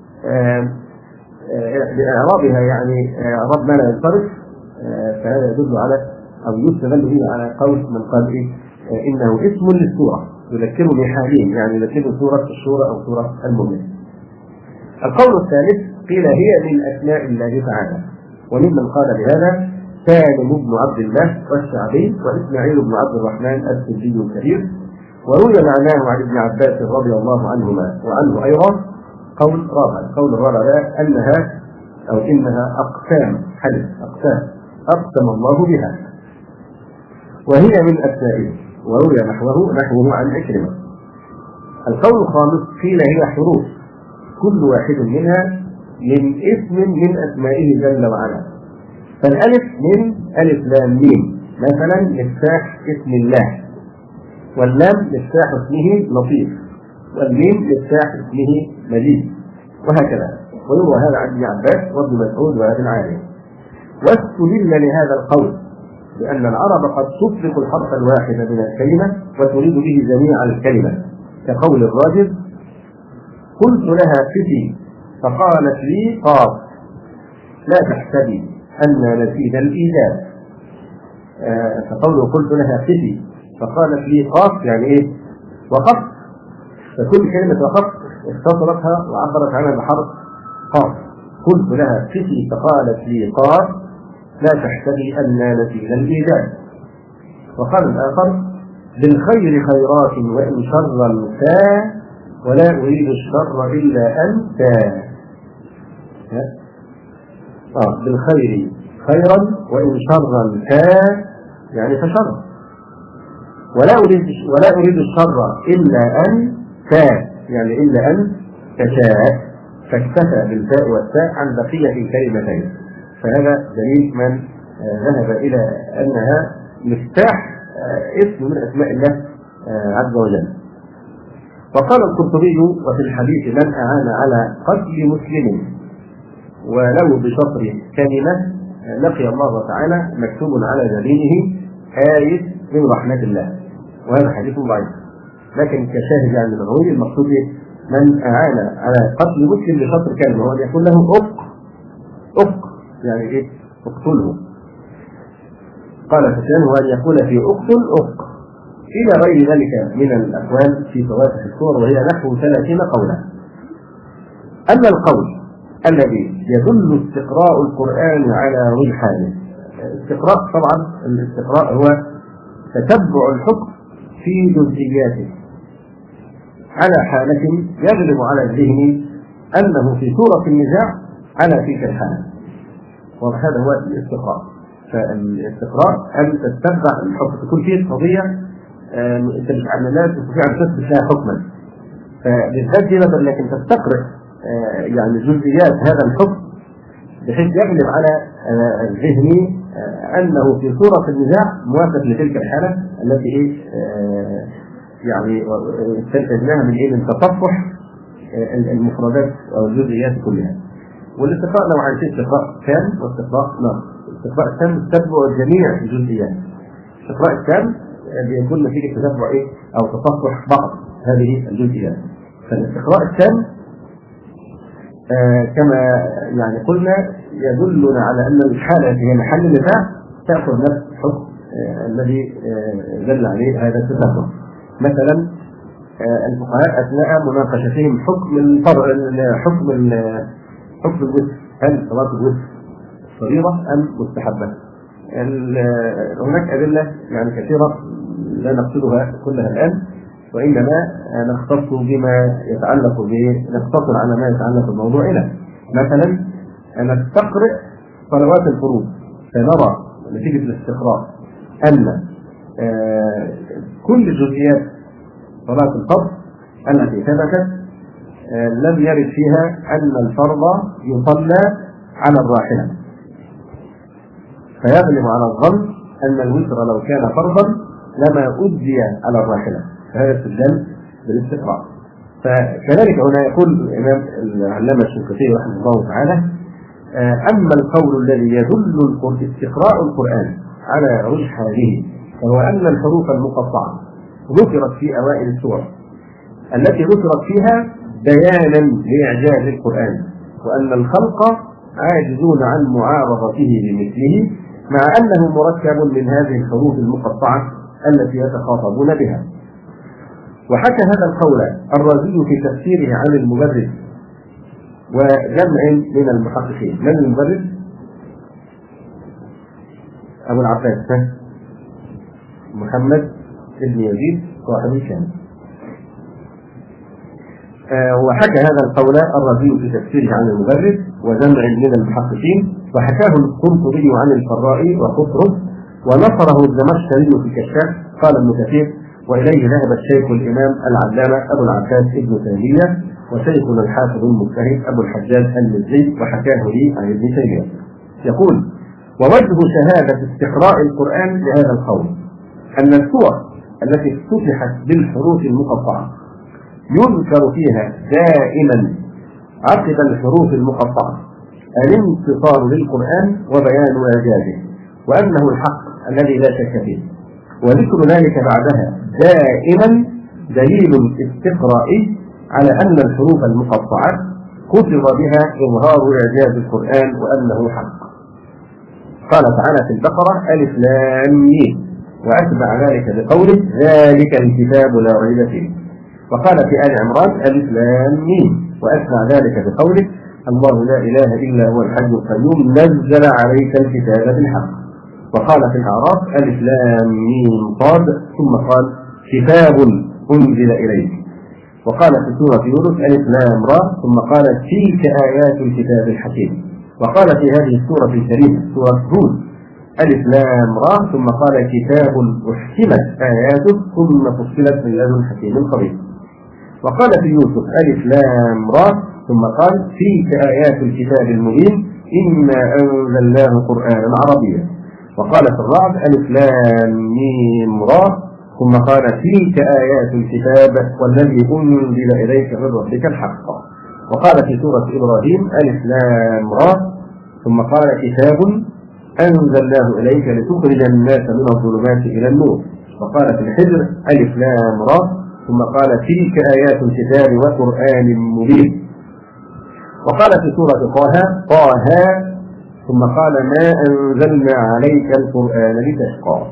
بإعرابها يعني إعراب ما لا ينصرف، فهذا يدل على أو يستدل به على قول من قال إيه؟ إنه اسم للسورة يذكرني حميم يعني يذكر سورة الشورى أو سورة المؤمن. القول الثالث قيل هي من أسماء الله تعالى، وممن قال بهذا سالم بن عبد الله والشعبي وإسماعيل بن عبد الرحمن السدي الكبير. وروي معناه عن ابن عباس رضي الله عنهما وعنه أيضا قول رابع. القول الرابع أنها أو إنها أقسام حلف، أقسام أقسم الله بها وهي من أسمائه. وروي نحوه عن عكرمة. القول الخامس قيل هي حروف كل واحد منها من اسم من أسمائه جل وعلا. فالألف من ألف لام ميم مثلا مفتاح اسم الله، واللام مفتاح اسمه لطيف، والميم مفتاح اسمه مجيد، وهكذا. ويروى هذا عن ابن عباس وابن مسعود وابن عالم. واستدل لهذا القول لأن العرب قد تطلق الحرف الواحد من الكلمة وتريد به جميع الكلمة، كقول الراجل قلت لها كفي فقالت لي قاف لا تحسبي أن نزيد الإيجاب. فقوله قلت لها كفي فقالت لي قاف يعني إيه؟ وقفت. فكل كلمة وقفت اختصرتها وعبرت عنها بحرف قاف. قلت لها كفي فقالت لي قاف لا تحسبي أن نزيد الإيجاب. وقال الآخر بالخير خيرات وإن شرا فا ولا أريد الشر إلا أنت. بالخير خيرا وإن شرا فا يعني فشر، ولا أريد الشر إلا أن فا يعني إلا أن تشاء، فاكتفى بالفاء والتاء عن بقية الكلمتين. فهذا دليل من ذهب إلى أنها مفتاح اسم من أسماء الله عز وجل. وقال القرطبي وفي الحديث من أعان على قتل مسلم ولو بشطر كلمة لقي الله تعالى مكتوب على جبينه آية من رحمة الله، وهذا حديث ضعيف. لكن كشاهد عن الغوي المقصود من أعان على قتل مسلم بشطر كلمة هو يقول له أفق يعني إيه؟ اقتله. قال سفيان وأن يقول في أقتل أفق إلى غير ذلك من الأقوال في فواتح السور، وهي نحو 30 قولا. أما القول الذي يدل استقراء القرآن على رجحانه، استقراء طبعا الاستقراء هو تتبع الحكم في جزئياته على حالة يغلب على الذهن أنه في صورة النزاع على تلك الحالة، وهذا هو الاستقراء. فالاستقراء أن تتبع الحكم، تكون فيه قضية أنت مش لا تستطيع أن تثبت لها حكما، فبالذات دي لكن تستقرأ يعني جزئيات هذا الحكم بحيث يغلب على الذهن أنه في صورة النزاع موافق لتلك الحالة التي يعني استنتجناها من تصفح المفردات أو الجزئيات كلها. والاستقراء نوعين: استقراء تام واستقراء ناقص. الاستقراء التام تتبع جميع الجزئيات. الاستقراء التام بيكون نتيجة تتبع أو تصفح بعض هذه الجزئيات. فالاستقراء التام كما يعني قلنا يدلنا على أن الحالة هي محل النزاع تأخذ نفس الحكم الذي دل عليه هذا التتبع. مثلا الفقهاء أثناء مناقشتهم حكم الوتر، هل صلاة الوتر فريضة أم مستحبة؟ هناك أدلة يعني كثيرة لا نقصدها كلها الآن، وإنما نختص بما يتعلق نقتصر على ما يتعلق بموضوعنا. مثلا نستقرئ صلوات الفروض، فنرى نتيجة الاستقراء أن كل جزئيات صلاة الفرض التي ثبتت لم يرد فيها أن الفرض يصلى على الراحلة، فيغلب على الظن أن الوتر لو كان فرضا لما أدي على الراحلة، فهذا استدلال بالاستقراء. فكذلك هنا يقول الإمام العلامة الشنقيطي رحمه الله تعالى: أما القول الذي يدل استقراء القرآن على رجحانه فهو أن الحروف المقطعة ذكرت في أوائل السور التي ذكرت فيها بيانا لإعجاز القرآن، وأن الخلق عاجزون عن معارضته بمثله، مع أنه مركب من هذه الحروف المقطعة التي يتخاطبون بها. وحكى هذا القول الرازي في تفسيره عن المبرد وجمع من المحققين. من المبرد؟ أبو العباس محمد بن يزيد صاحب الكامل. وحكى هذا القول الرازي في تفسيره عن المبرد وجمع من المحققين، وحكاه القرطبي عن الفراء وقطرس، ونصره الزمخشري في كشاف. قال ابن كثير: وإليه ذهب الشيخ الإمام العلامة أبو العباس ابن تيمية، وشيخنا الحافظ المجتهد أبو الحجاج المزي، وحكاه لي عن ابن تيمية. يقول: ووجه شهادة استقراء القرآن لهذا القول أن السور التي افتتحت بالحروف المقطعة يذكر فيها دائما عقب الحروف المقطعة الانتصار للقرآن وبيان إعجازه وأنه الحق الذي لا شك فيه، وذكر ذلك بعدها دائما دليل استقرائي على أن الحروف المقطعة قصد بها إظهار إعجاز القرآن وأنه حق. قال تعالى في البقرة: ألف لام ميم، وأتبع ذلك بقوله: ذلك الكتاب لا ريب فيه. وقال في آل عمران: ألف لام ميم، وأتبع ذلك بقوله: الله لا إله إلا هو الحي القيوم نزل عليك الكتاب بالحق. وقال في الأعراف: ألف لام ميم صاد، ثم قال: كتاب أنزل إليك. وقال في سورة يونس: ألف لام را، ثم قال: تلك آيات الكتاب الحكيم. وقال في هذه السورة الكريمة سورة هود: ألف لام را، ثم قال: كتاب أحكمت آياته ثم فصلت من لدن حكيم خبير. وقال في يوسف: ألف لام را، ثم قال: تلك آيات الكتاب المبين إنا أنزلناه قرآنا عربيا. وقال في الرعد: ألف لام ميم را، ثم قال: تلك آيات الكتاب والذي أنزل إليك من ربك الحق. وقال في سورة إبراهيم: ألف لام را، ثم قال: كتاب أنزلناه إليك لتخرج الناس من الظلمات إلى النور. وقال في الحجر: ألف لام را، ثم قال: تلك آيات الكتاب وقرآن مبين. وقال في سورة طه: ثم قال: ما أنزلنا عليك القرآن لتشقى.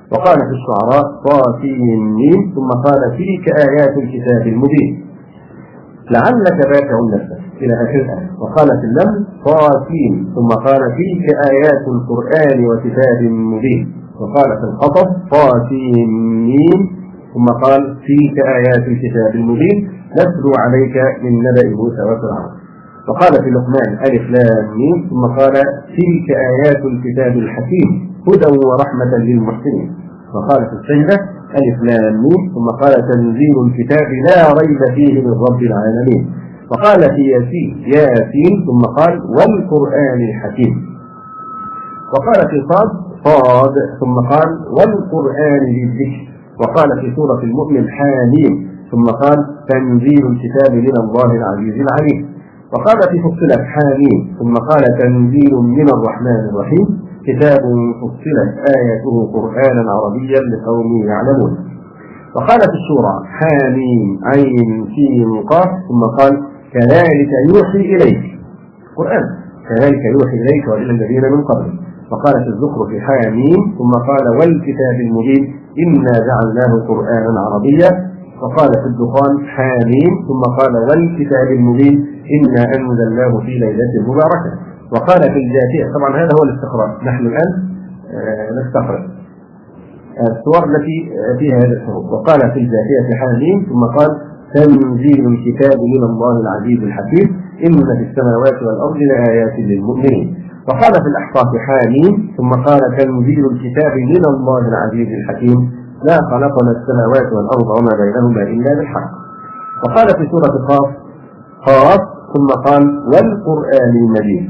وقال في الشعراء طاسين ثم قال تلك آيات الكتاب المبين لعلك باكع نفسك إلى آخرها. وقال في النمل طاسين ثم قال تلك آيات القرآن وكتاب مبين. وقال في القصص طاسين ثم قال تلك آيات الكتاب المبين نتلو عليك من نبأ موسى وفرعون. وقال في لقمان ألف لام ميم ثم قال تلك آيات الكتاب الحكيم هدى ورحمة للمحسنين. وقال في السجدة ألف لام ميم ثم قال تنزيل الكتاب لا ريب فيه من رب العالمين. وقال في ياسين ثم قال والقرآن الحكيم. وقال في صاد ثم قال والقرآن للذكر. وقال في سورة المؤمن حاميم ثم قال تنزيل الكتاب من الله العزيز العليم. وقال في فصلت حاميم ثم قال تنزيل من الرحمن الرحيم كتاب فصلت آياته قرآنا عربيا لقوم يعلمون. وقال في السورة حاميم عين سين قاف ثم قال كذلك يوحي إليك قرآن كذلك يوحي إليك وإلى الذين من قبل. وقال في الزخرف حاميم ثم قال والكتاب المبين إنا جعلناه قرآنا عربيا. وقال في الدخان حاميم ثم قال والكتاب المبين إنا أنزلناه في ليلة مباركة. وقال في الجاثية طبعا هذا هو الاستقراء. نحن الآن نستقرأ السور التي فيها هذه الحروف. وقال في الجاثية حاميم ثم قال تنزيل الكتاب من الله العزيز الحكيم إن في السماوات والأرض لآيات للمؤمنين. وقال في الأحقاف حاميم ثم قال تنزيل الكتاب من الله العزيز الحكيم لا خلقنا السماوات والأرض وما بينهما إلا بالحق. وقال في سورة قاف ثم قال والقرآن المجيد.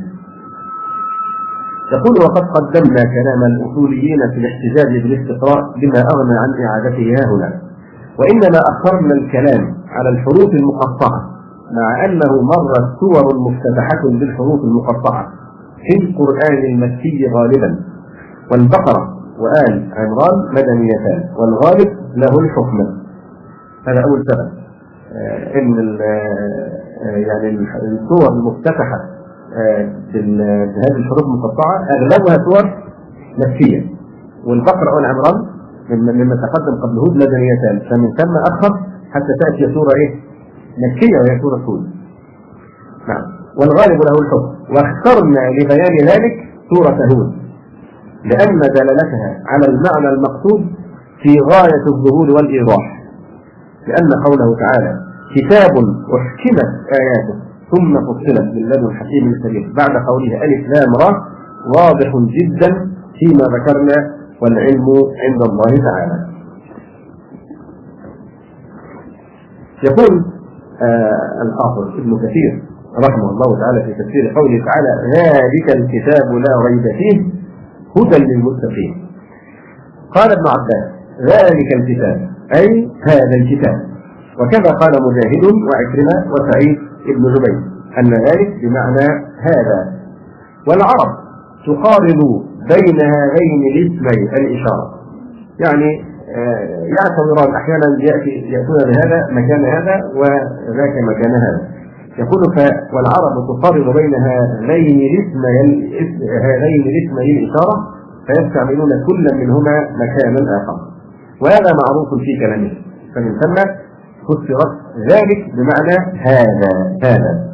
يقول وقد قدمنا كلام الأصوليين في الاحتجاج بالاستقراء بما أغنى عن إعادته هنا، وإنما أخرنا الكلام على الحروف المقطعة مع أنه مرت سور مفتتحة بالحروف المقطعة في القرآن المكي غالبا، والبقرة وآل عمران مدنيتان والغالب له الحكم. هذا أول سبب إن يعني السور المفتتحة بهذه الحروف المقطعة أغلبها سور مكية، والبقرة وآل عمران مما تقدم قبل هود مدنيتان، فمن ثم أخر حتى تأتي سورة مكية وهي سورة هود. نعم، والغالب له الحكم. واخترنا لبيان ذلك سورة هود لأن دلالتها على المعنى المقصود في غاية الظهور والإيضاح، لأن قوله تعالى كتاب أحكمت آياته ثم فصلت من لدن حكيم خبير بعد قوله ألف لام را واضح جدا فيما ذكرنا والعلم عند الله تعالى. يقول الحافظ ابن كثير رحمه الله تعالى في تفسير قوله تعالى ذلك الكتاب لا ريب فيه هدى للمتقين. قال ابن عباس ذلك الكتاب أي هذا الكتاب، وكذا قال مجاهد وعكرمة وسعيد ابن جبير أن ذلك بمعنى هذا. والعرب تقارن بين هذين الاسمين الإشارة، يعني يعتبرون أحيانا يأتون بهذا مكان هذا وذاك مكان هذا. يقول والعرب تقارن بين هذين الاسمين الإشارة فيستعملون كل منهما مكانا آخر، وهذا معروف في كلامه، فمن ثم فسرت ذلك بمعنى هذا.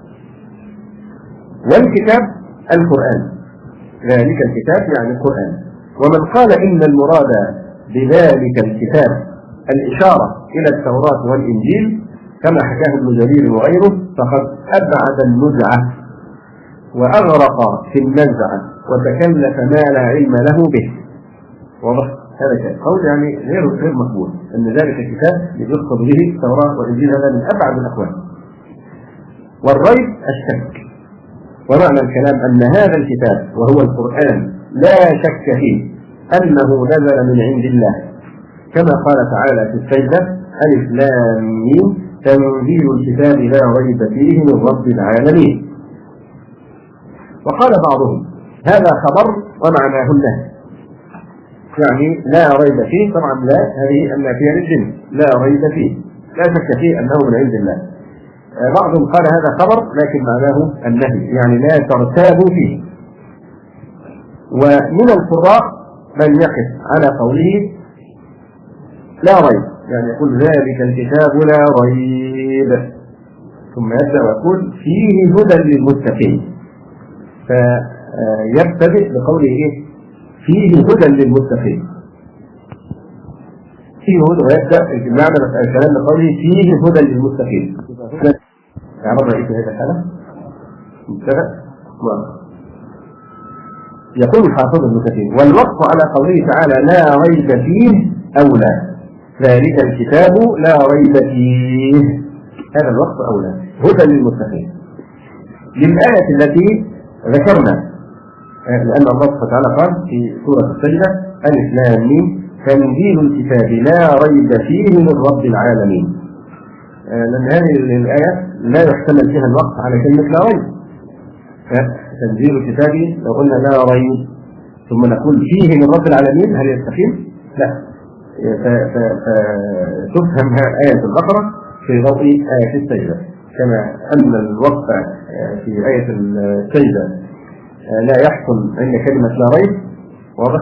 والكتاب القرآن، ذلك الكتاب يعني القرآن. ومن قال إن المراد بذلك الكتاب الإشارة إلى التوراة والإنجيل كما حكاه ابن جرير وغيره فقد أبعد النزعة وأغرق في النزعة وتكلف ما لا علم له به. واضح هذا كان قول يعني غير مقبول، أن ذلك الكتاب يقصد به التوراة والإنجيل، هذا من أبعد الأقوال. والريب الشك، ومعنى الكلام أن هذا الكتاب وهو القرآن لا شك فيه أنه نزل من عند الله، كما قال تعالى في السجدة ألف لام ميم تنزيل الكتاب لا ريب فيه من رب العالمين. وقال بعضهم هذا خبر ومعناه النهي، يعني لا ريب فيه، طبعا لا هذه النافية للجنس، لا ريب فيه لا شك فيه أنه من عند الله. بعضهم قال هذا خبر لكن معناه النهي، يعني لا ترتابوا فيه. ومن القراء من يقف على قوله لا ريب، يعني يقول ذلك الكتاب لا ريب، ثم يبدأ ويقول فيه هدى للمتقين، فيبتدئ بقوله إيه؟ فيه هدى للمتقين، فيه هدى، ويبدأ بمعنى الكلام بقوله فيه هدى للمتقين. يعرض رئيس هذا الحالة مبتدأ يقول حافظ ابن كثير: والوقف على قوله تعالى لا ريب فيه أولى، ذلك الكتاب لا ريب فيه، هذا الوقف أولى هدى للمتقين للآية التي ذكرنا، لأن الله سبحانه وتعالى قال في سورة السجدة: ألف لام ميم تنزيل الكتاب لا ريب فيه من رب العالمين. لأن هذه الآية لا يحتمل فيها الوقف على كلمة لا ريب. تنزيل الكتاب لو قلنا لا ريب ثم نقول فيه من رب العالمين هل يستقيم؟ لا. فتفهم آية البقرة في ضوء آية السجدة، كما أن الوقف في آية السجدة لا يحصل عند كلمة لا ريب، واضح؟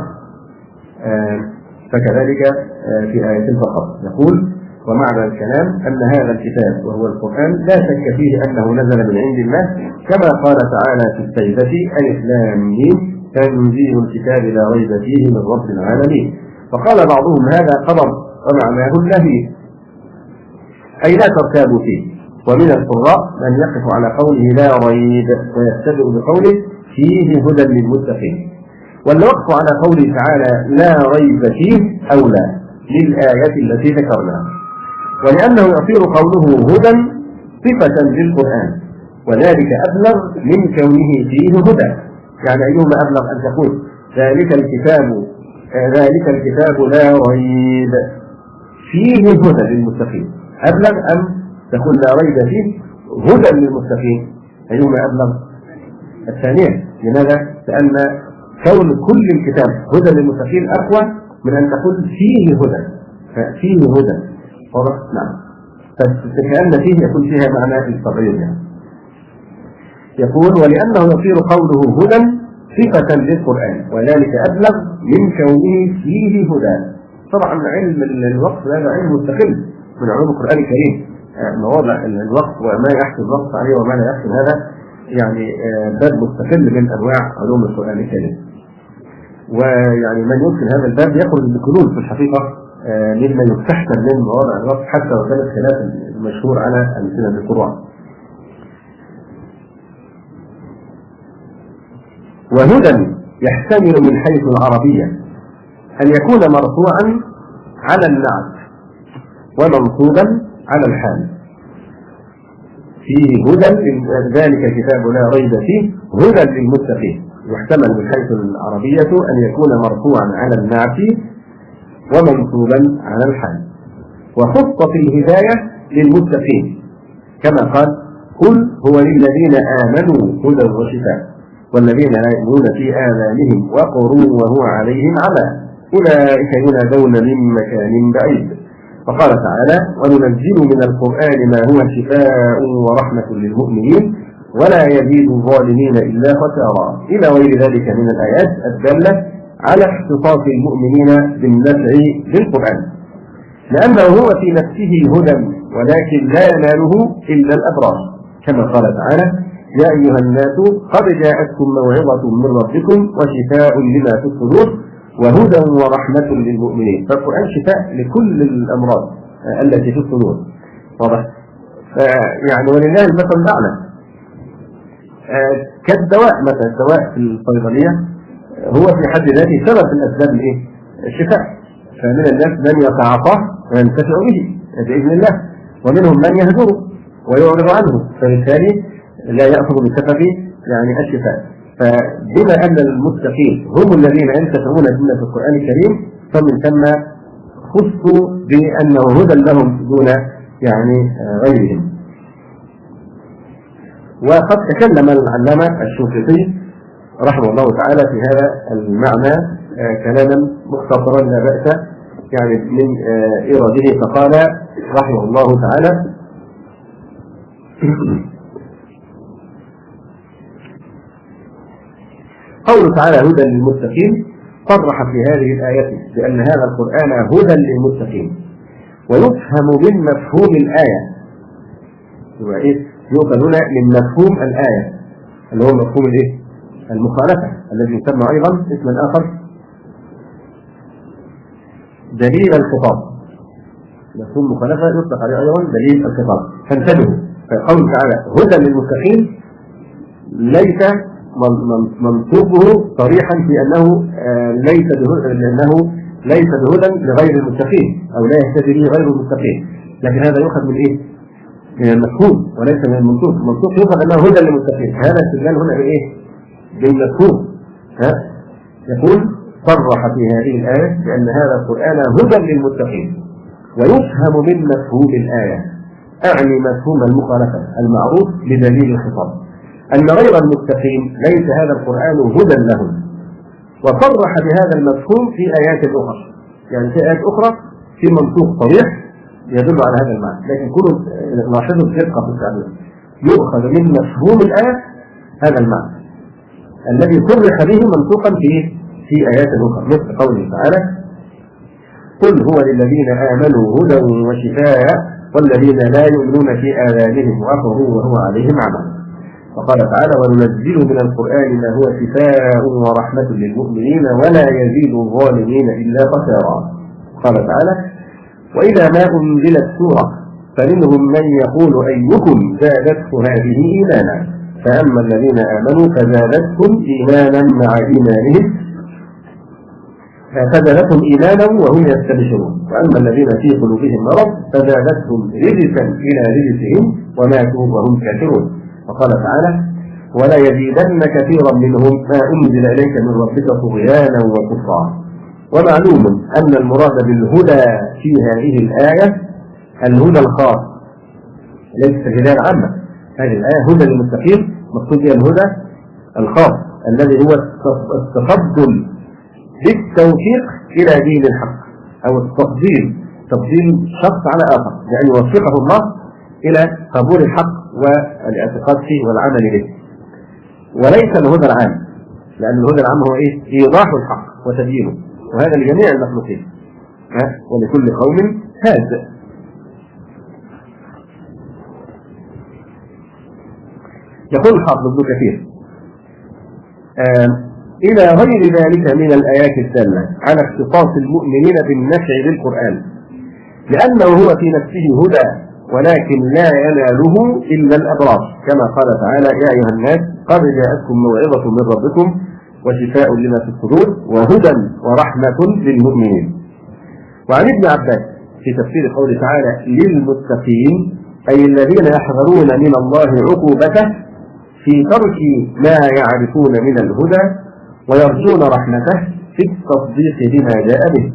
فكذلك في آية البقرة يقول: ومعنى الكلام أن هذا الكتاب وهو القرآن لا شك فيه أنه نزل من عند الله، كما قال تعالى في السجدة: ألف لام ميم تنزيل الكتاب لا ريب فيه من رب العالمين. فقال بعضهم هذا خبر ومعناه النهي، أي لا ترتابوا فيه. ومن القراء من يقف على قوله لا ريب ويبتدئ بقوله فيه هدى للمتقين. والوقف على قوله تعالى لا ريب فيه أولى للآية التي ذكرناها، ولأنه يصير قوله هدى صفة للقرآن، وذلك أبلغ من كونه فيه هدى. يعني أيهما أبلغ، أن تقول ذلك الكتاب لا ريب فيه هدى للمتقين أبلغ، أم تقول لا ريب فيه هدى للمتقين؟ أيهما أبلغ؟ الثانية. لماذا؟ لأن كون كل الكتاب هدى للمتقين أقوى من أن تقول فيه هدى، ففيه هدى واضح؟ نعم. فكأن فيه يكون فيها معنى التغيير يعني. يقول: ولأنه يصير قوله هدى صفة للقرآن، وذلك أبلغ من كونه فيه هدى. طبعا علم الوقف هذا علم مستقل من علوم القرآن الكريم، مواضع الوقف وما يحصل الوقف عليه وما لا يحصل، هذا يعني باب مستقل من أنواع علوم القرآن الكريم. ويعني من يدخل هذا الباب يخرج بكنوز في الحقيقة مما يستحسن من مواضع الوقف، حتى وكان الخلاف المشهور على أمثلة القرآن. وهدى يحتمل من حيث العربية أن يكون مرفوعا على النعت ومنصوبا على الحال. فيه هدى، ذلك كتاب لا ريب فيه هدى للمتقين. يحتمل من حيث العربية أن يكون مرفوعا على النعت ومنصوبا على الحال. وخصت الهداية للمتقين كما قال: قل هو للذين آمنوا هدى وشفاء والذين لا يؤمنون في آذانهم وقر وهو عليهم عمى أولئك ينادون من مكان بعيد. فقال تعالى: وننزل من القرآن ما هو شفاء ورحمة للمؤمنين ولا يزيد الظالمين إلا خسارا، إلى غير ذلك من الآيات الدالة على اختصاص المؤمنين بالنفع بالقرآن، لأنه هو في نفسه هدى ولكن لا يناله إلا الأبرار، كما قال تعالى: يا أيها الناس قد جاءتكم موعظة من ربكم وشفاء لما في الصدور وهدى ورحمة للمؤمنين. فالقرآن شفاء لكل الأمراض التي في الصدور، واضح؟ يعني ولله المثل الأعلى. كالدواء مثلا، الدواء في الصيدلية هو في حد ذاته سبب من أسباب الشفاء، فمن الناس من يتعاطاه وينتفع به بإذن الله، ومنهم من يهجره ويعرض عنه، فبالتالي لا يأخذ بسبب يعني الشفاء. فبما أن المتقين هم الذين ينتفعون بما في القرآن الكريم، فمن ثم خصوا بأنه هدى لهم دون يعني غيرهم. وقد تكلم العلامة الشنقيطي رحمه الله تعالى في هذا المعنى كلاما مختصرا لا بأس يعني من إراده، فقال رحمه الله تعالى: قوله تعالى هدى للمتقين صرح في هذه الآية بأن هذا القرآن هدى للمتقين، ويفهم من مفهوم الآية. يبقى إيه؟ يؤخذ هنا من مفهوم الآية اللي هو مفهوم الإيه؟ المخالفة، الذي يسمى أيضا اسما آخر دليل الخطاب. مفهوم المخالفة يطلق عليه أيضا دليل الخطاب. فانتبهوا، فقوله تعالى هدى للمتقين ليس منصوبه صريحا في أنه ليس بهدى لغير المتقين أو لا يهتدي به غير المتقين، لكن هذا يؤخذ من إيه؟ من المفهوم وليس من المنصوب. المنصوب يؤخذ أنه هدى للمتقين، هذا استدلال هنا بإيه؟ بالمفهوم. يقول صرح في هذه الآية بأن هذا القرآن هدى للمتقين، ويفهم من مفهوم الآية، أعني مفهوم المخالفة المعروف بدليل الخطاب، أن غير المتقين ليس هذا القرآن هدى لهم. وصرح بهذا المفهوم في آيات أخرى، يعني في آيات أخرى في منطوق صريح يدل على هذا المعنى، لكن كل لاحظوا الدقة في التعبير، يؤخذ من مفهوم الآية هذا المعنى الذي صرح به منطوقا في آيات أخرى، مثل قوله تعالى قل هو للذين آمنوا هدى وشفاء والذين لا يؤمنون في آذانهم وقر وهو عليهم عمى. وقال تعالى وننزل من القرآن ما هو شفاء ورحمة للمؤمنين ولا يزيد الظالمين إلا خسارا. قال تعالى وإذا ما أنزلت سورة فمنهم من يقول أيكم زادته هذه إيمانا فأما الذين آمنوا فزادتهم إيمانا مع إيمانهم فزادتهم إيمانا وهم يستبشرون، وأما الذين في قلوبهم مرض فزادتهم رجسا إلى رجسهم وماتوا وهم كافرون. وقال تعالى ولا يزيدن كثيرا منهم ما أنزل إليك من ربك طغيانا وكفرا. ومعلوم أن المراد بالهدى في هذه الآية الهدى الخاص ليس الهداية العامة. هذه الآية هدى للمتقين، مقصود بها الهدى الخاص الذي هو التفضل بالتوفيق إلى دين الحق، أو تفضيل شخص على آخر، يعني يوفقه الله إلى قبول الحق والاعتقاد فيه والعمل به، وليس الهدى العام، لأن الهدى العام هو إيه؟ إيضاح الحق وتبيينه، وهذا لجميع المخلوقين ولكل قوم هاد. يقول الحافظ ابن كثير إلى غير ذلك من الآيات الدالة على اختصاص المؤمنين بالنفع بالقرآن، لأنه هو في نفسه هدى ولكن لا يناله إلا الأبرار، كما قال تعالى يا أيها الناس قد جاءتكم موعظة من ربكم وشفاء لما في الصدور وهدى ورحمة للمؤمنين. وعن ابن عباس في تفسير قوله تعالى للمتقين أي الذين يحذرون من الله عقوبته في ترك ما يعرفون من الهدى ويرجون رحمته في التصديق بما جاء به.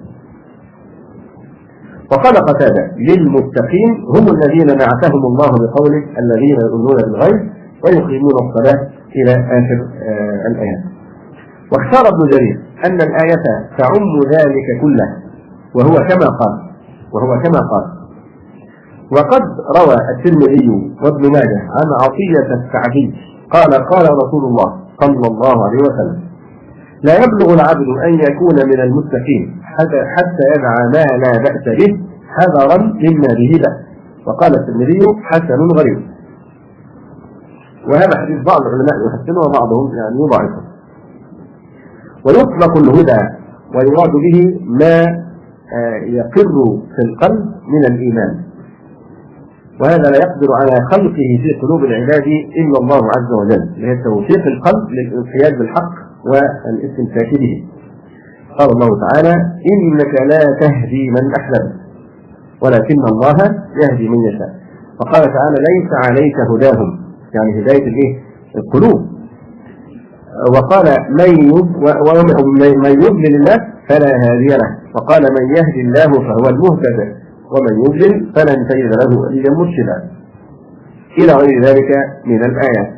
وقال قتادة للمتقين هم الذين نعتهم الله بقوله الذين يؤمنون بالغيب ويقيمون الصلاة إلى آخر الآيات. واختار ابن جرير أن الآية تعم ذلك كله وهو كما قال. وقد روى الترمذي وابن ماجه عن عطية السعدي قال رسول الله صلى الله عليه وسلم لا يبلغ العبد أن يكون من المتقين حتى يدع ما لا بأس به حذرا مما به بأس. وقال الترمذي حسن غريب. وهذا حديث بعض العلماء يحسنه وبعضهم يعني يضعفه. ويطلق الهدى ويراد به ما يقر في القلب من الإيمان، وهذا لا يقدر على خلقه في قلوب العباد إلا الله عز وجل، وهي توفيق القلب للانقياد بالحق والاستمساك به. قال الله تعالى إنك لا تهدي من أحببت ولكن الله يهدي من يشاء. وقال تعالى ليس عليك هداهم، يعني هداية القلوب. وقال من يضلل الله فلا هادي له. وقال من يهدي الله فهو المهتدي ومن يضلل فلن تجد له وليا مرشدا إلى غير ذلك من الآيات.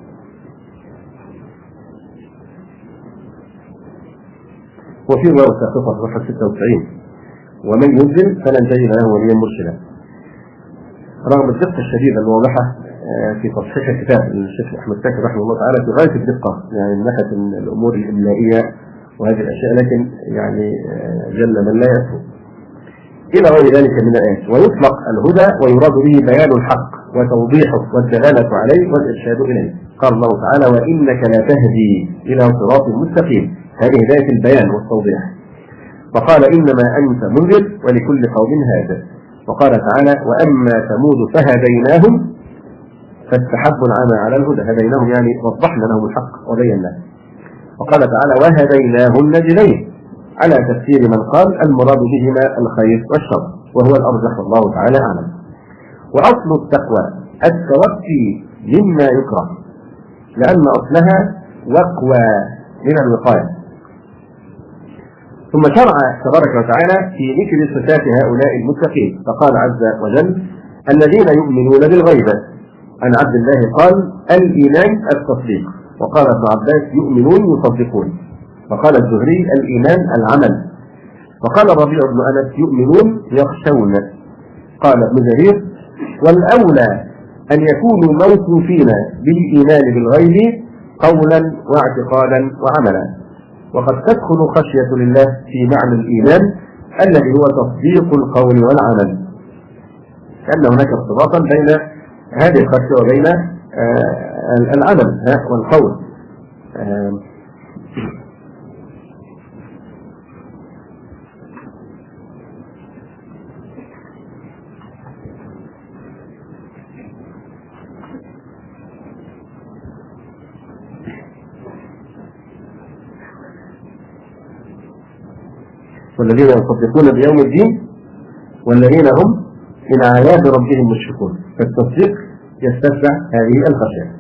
وفي رواية ساقطة صفحة 96 ومن يضلل فلن تجد له وليا مرشدا. رغم الدقة الشديدة الواضحة في تصحيح كتاب الشيخ أحمد شاكر رحمه الله تعالى في غاية الدقة، يعني من ناحية الأمور الإملائية وهذه الأشياء، لكن يعني جل من لا يسهو إلى غير ذلك من الآيات. ويطلق الهدى ويراد به بيان الحق وتوضيحه والدلالة عليه والإرشاد إليه. قال الله تعالى: وإنك لتهدي إلى صراط مستقيم، هذه هداية البيان والتوضيح. وقال: إنما أنت منذر ولكل قوم هاد. وقال تعالى: وأما ثمود فهديناهم فاستحبوا العمى على الهدى. هديناهم يعني وضحنا لهم الحق وبيناه. وقال تعالى: وهديناه النجدين، على تفسير من قال المراد بهما الخير والشر، وهو الأرجح والله تعالى أعلم. وأصل التقوى التوقي مما يكره، لأن أصلها وقوى من الوقاية. ثم شرع تبارك وتعالى في ذكر صفات هؤلاء المتقين، فقال عز وجل: الذين يؤمنون بالغيب. عن عبد الله قال: الإيمان التصديق. وقال ابن عباس: يؤمنون يصدقون. وقال الزهري: الإيمان العمل. وقال ربيع بن أنس: يؤمنون يخشون. قال ابن جرير: والأولى أن يكونوا موصوفين بالإيمان بالغيب قولا واعتقادا وعملا. وقد تدخل خشية لله في معنى الإيمان الذي هو تصديق القول والعمل، كأن هناك ارتباطا بين هذه الخشية وبين العمل والقول. والذين يصدقون بيوم الدين والذين هم من عذاب ربهم مشفقون. فالتصديق يستتبع هذه الخشية.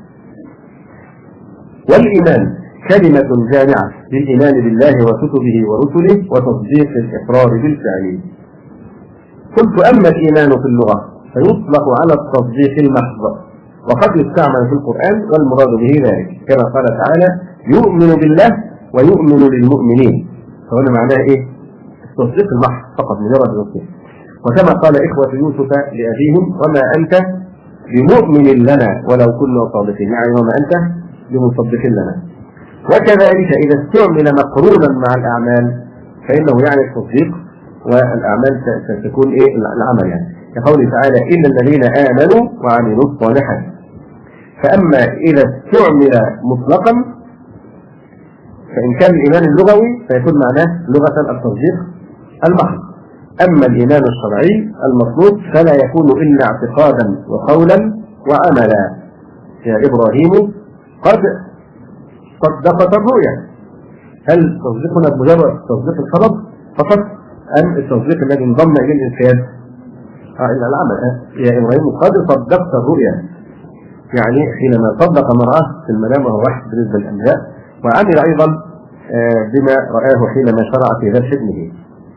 والإيمان كلمة جامعة للإيمان بالله وكتبه ورسله وتصديق الإقرار بالفعل. قلت: أما الإيمان في اللغة فيطلق على التصديق المحض، وقد يستعمل في القرآن والمراد به ذلك، كما قال تعالى: يؤمن بالله ويؤمن للمؤمنين. فهنا معناه إيه؟ التصديق المحض فقط، مجرد التصديق. وكما قال إخوة يوسف لأبيهم: وما أنت بمؤمن لنا ولو كنا صادقين، يعني وما أنت بمصدق لنا. وكذلك إذا استعمل مقرونا مع الأعمال فإنه يعني التصديق، والأعمال ستكون إيه؟ العمل، يعني كقوله تعالى: إلا الذين آمنوا وعملوا الصالحات. فأما إذا استعمل مطلقا فإن كان الإيمان اللغوي فيكون معناه لغة التصديق المحض. أما الإيمان الشرعي المطلوب فلا يكون إلا اعتقادا وقولا وعملا. يا إبراهيم قد صدقت الرؤيا. هل تصديقنا بمجرد تصديق الخبر فقط، أم التصديق الذي انضم إليه الانقياد؟ إلا العمل. يا إبراهيم قد صدقت الرؤيا، يعني حينما صدق ما رآه في المنام وهو واحد بالنسبة للأنبياء، وعمل أيضا بما رآه حينما شرع في ذات ابنه.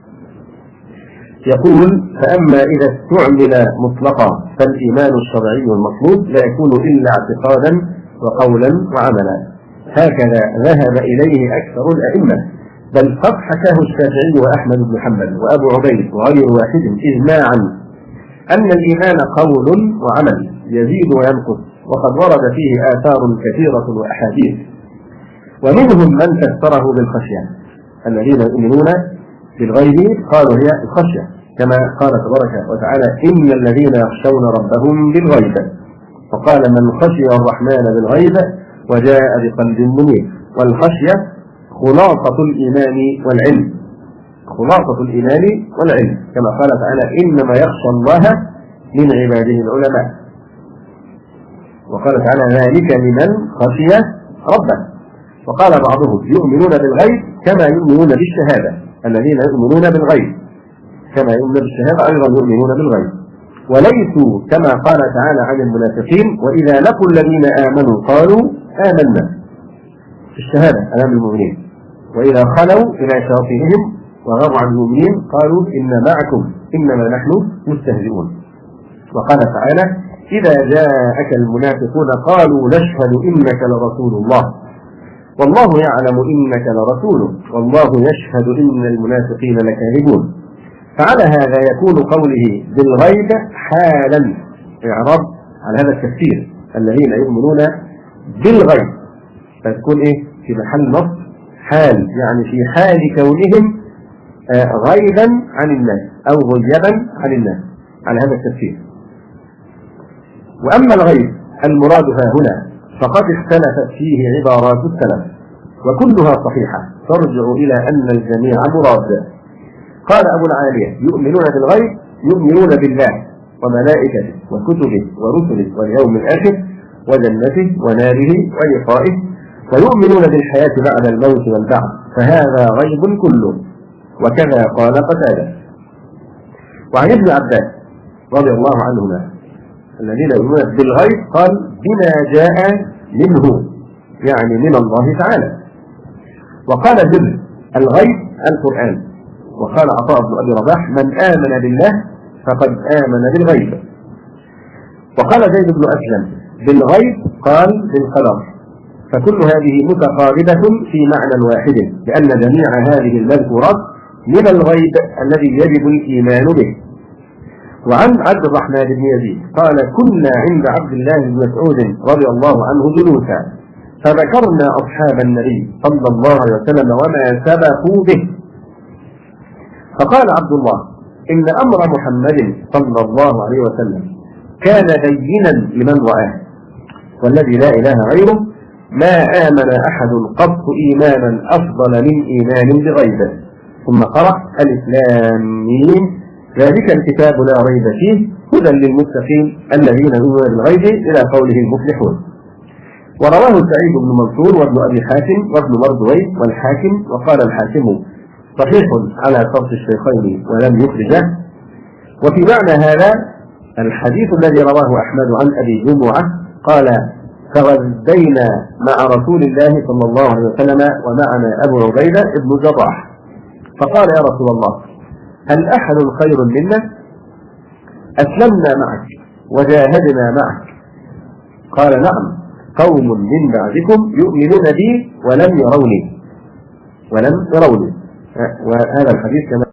يقول: فأما إذا استعمل مطلقا فالإيمان الشرعي المطلوب لا يكون إلا اعتقادا وقولا وعملا. هكذا ذهب إليه أكثر الأئمة، بل قد حكاه الشافعي وأحمد بن حنبل وأبو عبيد وغير واحد إجماعا أن الإيمان قول وعمل يزيد وينقص، وقد ورد فيه آثار كثيرة وأحاديث. ومنهم من فسره بالخشية. الذين يؤمنون بالغيب قالوا هي الخشية، كما قال تبارك وتعالى: إن الذين يخشون ربهم بالغيب. فقال: من خشي الرحمن بالغيب وجاء بقلب منيب. والخشية خلاصة الإيمان والعلم، خلاصة الإيمان والعلم، كما قال تعالى: إنما يخشى الله من عباده العلماء. وقال تعالى: ذلك لمن خشي ربه. وقال بعضهم: يؤمنون بالغيب كما يؤمنون بالشهادة. الذين يؤمنون بالغيب كما يؤمنون بالشهادة أيضا يؤمنون بالغيب، وليسوا كما قال تعالى عن المنافقين: وإذا لقوا الذين آمنوا قالوا آمنا، في الشهادة أمام المؤمنين، وإذا خلوا إلى شياطينهم وغابوا عن المؤمنين قالوا إن معكم إنما نحن مستهزئون. وقال تعالى: إذا جاءك المنافقون قالوا نشهد إنك لرسول الله والله يعلم إنك لرسوله والله يشهد إن المنافقين لكاذبون. فعلى هذا يكون قوله بالغيب حالا، إعراب على هذا التفسير: الذين يؤمنون بالغيب، فتكون إيه في محل نصب حال يعني في حال كونهم غيبا عن الناس أو غيبا عن الناس على هذا التفسير. وأما الغيب المراد ها هنا فقد اختلفت فيه عبارات السلف وكلها صحيحة ترجع إلى أن الجميع مراد. قال أبو العالية: يؤمنون بالغيب يؤمنون بالله وملائكته وكتبه ورسله واليوم الآخر وجنته وناره ولقائه، ويؤمنون بالحياة بعد الموت والبعث، فهذا غيب كله. وكذا قال قتادة. وعن ابن عباس رضي الله عنهما الذين يؤمنون بالغيب قال: بما جاء منه، يعني من الله تعالى. وقال زيد: الغيب القرآن. وقال عطاء بن أبي رباح: من آمن بالله فقد آمن بالغيب. وقال زيد بن أسلم: بالغيب قال بالقدر. فكل هذه متقاربة في معنى واحد، لأن جميع هذه المذكورات من الغيب الذي يجب الإيمان به. وعن عبد الرحمن بن يزيد قال: كنا عند عبد الله بن مسعود رضي الله عنه جلوسا، فذكرنا أصحاب النبي صلى الله عليه وسلم وما سبقوا به، فقال عبد الله: إن أمر محمد صلى الله عليه وسلم كان بينا لمن رآه، والذي لا إله غيره ما آمن أحد قط إيمانا أفضل من إيمان بغيبه. ثم قرأ: الإسلام ذلك الكتاب لا ريب فيه هدى للمتقين الذين يؤمنون بالغيب إلى قوله المفلحون. ورواه سعيد بن منصور وابن أبي حاتم وابن مردويه والحاكم، وقال الحاكم: صحيح على شرط الشيخين ولم يخرجه. وفي معنى هذا الحديث الذي رواه أحمد عن أبي جمعة قال: فغدينا مع رسول الله صلى الله عليه وسلم ومعنا أبو عبيدة بن جراح، فقال: يا رسول الله، هل أحد خير منا؟ أسلمنا معك وجاهدنا معك. قال: نعم، قوم من بعدكم يؤمنون بي ولم يروني. وهذا الحديث كما